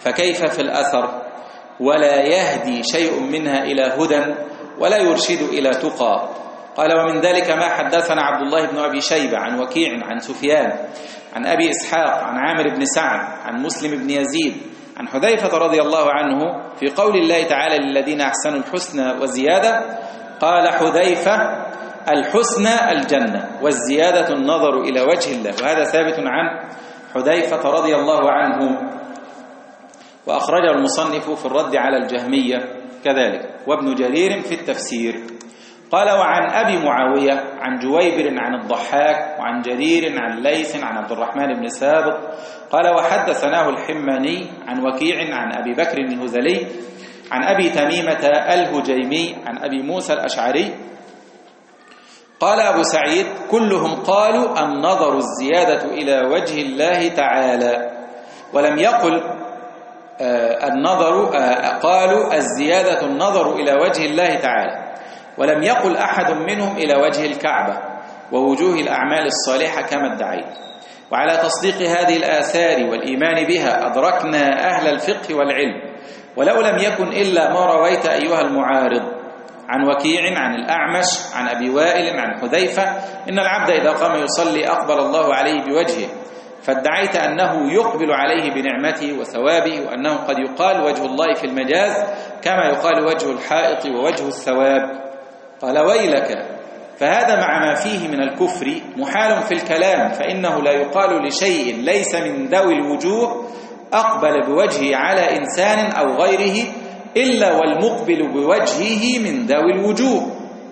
[SPEAKER 1] فكيف في الأثر؟ ولا يهدي شيء منها إلى هدى ولا يرشد إلى تقى. قال ومن ذلك ما حدثنا عبد الله بن أبي شيبة عن وكيع عن سفيان عن أبي إسحاق عن عامر بن سعد عن مسلم بن يزيد عن حذيفة رضي الله عنه في قول الله تعالى للذين أحسنوا الحسنى وزيادة. قال حذيفة الحسنى الجنة والزيادة النظر إلى وجه الله، وهذا ثابت عن حذيفة رضي الله عنه، وأخرجه المصنف في الرد على الجهمية كذلك، وابن جرير في التفسير. قال وعن أبي معاوية عن جويبر عن الضحاك وعن جرير عن ليث عن عبد الرحمن بن سابق قال وحدثناه الحماني عن وكيع عن أبي بكر الهذلي عن أبي تميمة الهجيمي عن أبي موسى الأشعري قال أبو سعيد كلهم قالوا النظر الزيادة إلى وجه الله تعالى، ولم يقل آه النظر آه قالوا الزيادة النظر إلى وجه الله تعالى، ولم يقل أحد منهم إلى وجه الكعبة ووجوه الأعمال الصالحة كما ادعيت. وعلى تصديق هذه الآثار والإيمان بها أدركنا أهل الفقه والعلم، ولو لم يكن إلا ما رويت أيها المعارض عن وكيع عن الأعمش عن أبي وائل عن حذيفة إن العبد إذا قام يصلي أقبل الله عليه بوجهه، فادعيت أنه يقبل عليه بنعمته وثوابه، وأنه قد يقال وجه الله في المجاز كما يقال وجه الحائط ووجه الثواب. قال ويلك، فهذا مع ما فيه من الكفر محال في الكلام، فإنه لا يقال لشيء ليس من ذوي الوجوه أقبل بوجهه على إنسان أو غيره إلا والمقبل بوجهه من ذوي الوجوه.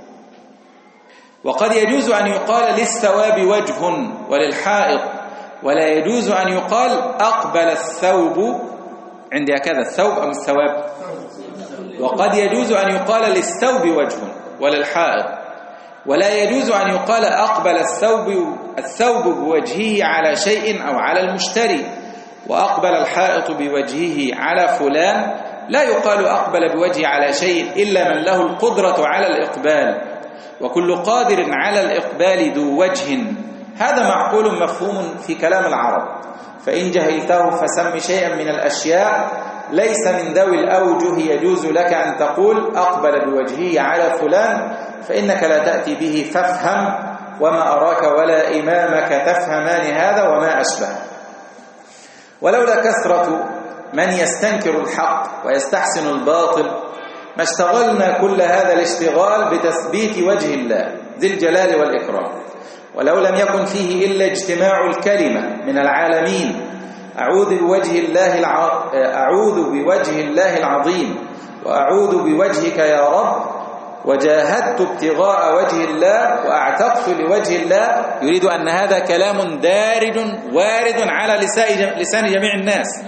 [SPEAKER 1] وقد يجوز أن يقال للثواب وجه وللحائط، ولا يجوز أن يقال أقبل الثوب، عندي هكذا الثوب أم الثواب؟ وقد يجوز أن يقال للثوب وجه وللحائط، ولا يجوز أن يقال أقبل الثوب الثوب بوجهه على شيء أو على المشتري، وأقبل الحائط بوجهه على فلان. لا يقال أقبل بوجهه على شيء إلا من له القدرة على الإقبال، وكل قادر على الإقبال ذو وجه. هذا معقول مفهوم في كلام العرب، فإن جهلته فسم شيئا من الأشياء ليس من ذوي الأوجه يجوز لك أن تقول أقبل بوجهه على فلان، فإنك لا تأتي به فافهم، وما أراك ولا إمامك تفهمان هذا وما أشبه. ولولا كثرة من يستنكر الحق ويستحسن الباطل ما اشتغلنا كل هذا الاشتغال بتثبيت وجه الله ذي الجلال والإكرام، ولو لم يكن فيه إلا اجتماع الكلمة من العالمين أعوذ بوجه الله الع... أعوذ بوجه الله العظيم وأعوذ بوجهك يا رب وجاهدت ابتغاء وجه الله وأعتقت لوجه الله، يريد أن هذا كلام دارج وارد على لسان جميع الناس.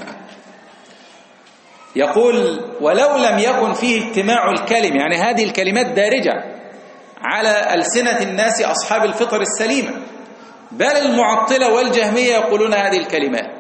[SPEAKER 1] يقول ولو لم يكن فيه اجتماع الكلمة، يعني هذه الكلمات دارجة على ألسنة الناس أصحاب الفطر السليمة، بل المعطلة والجهمية يقولون هذه الكلمات.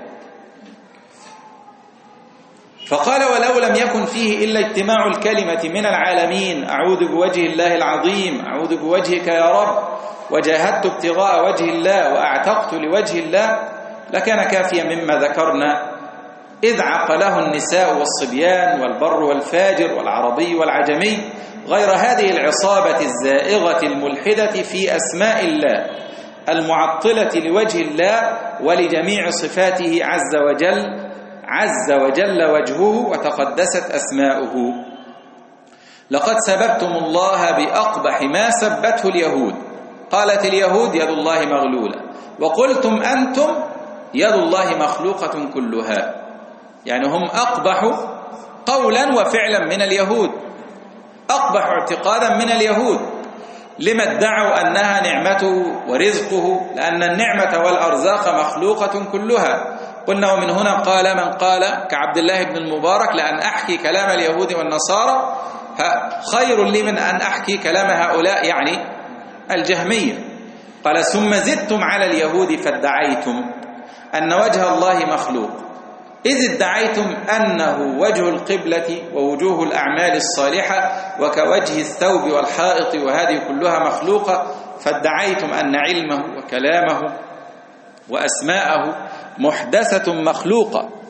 [SPEAKER 1] فقال ولو لم يكن فيه إلا اجتماع الكلمة من العالمين أعوذ بوجه الله العظيم أعوذ بوجهك يا رب وجاهدت ابتغاء وجه الله وأعتقت لوجه الله لكان كافيا مما ذكرنا، إذ عقله النساء والصبيان والبر والفاجر والعربي والعجمي غير هذه العصابة الزائغة الملحدة في أسماء الله المعطلة لوجه الله ولجميع صفاته عز وجل عز وجل وجهه وتقدست أسماؤه. لقد سببتم الله بأقبح ما سبته اليهود، قالت اليهود يد الله مغلولة، وقلتم أنتم يد الله مخلوقة كلها، يعني هم أقبحوا قولا وفعلا من اليهود، أقبح اعتقادا من اليهود. لما ادعوا أنها نعمته ورزقه، لأن النعمة والأرزاق مخلوقة كلها. قلنا ومن هنا قال من قال كعبد الله بن المبارك لأن أحكي كلام اليهود والنصارى خير لي من أن أحكي كلام هؤلاء، يعني الجهمية. قال ثم زدتم على اليهود فادعيتم أن وجه الله مخلوق، إذ ادعيتم أنه وجه القبلة ووجوه الأعمال الصالحة وكوجه الثوب والحائط وهذه كلها مخلوقة، فادعيتم أن علمه وكلامه وأسماءه محدثة مخلوقة،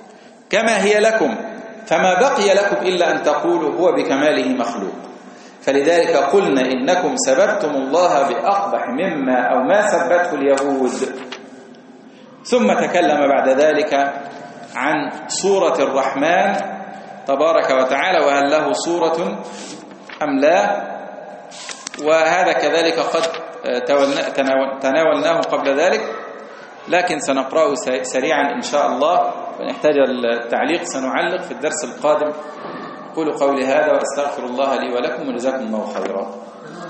[SPEAKER 1] كما هي لكم، فما بقي لكم إلا أن تقولوا هو بكماله مخلوق. فلذلك قلنا إنكم سببتم الله بأقبح مما أو ما سبته اليهود. ثم تكلم بعد ذلك عن صورة الرحمن تبارك وتعالى، وهل له صورة أم لا، وهذا كذلك قد تناولناه قبل ذلك، لكن سنقرأه سريعا إن شاء الله، ونحتاج التعليق سنعلق في الدرس القادم. أقول قولي هذا وأستغفر الله لي ولكم، وجزاكم الله خيرا.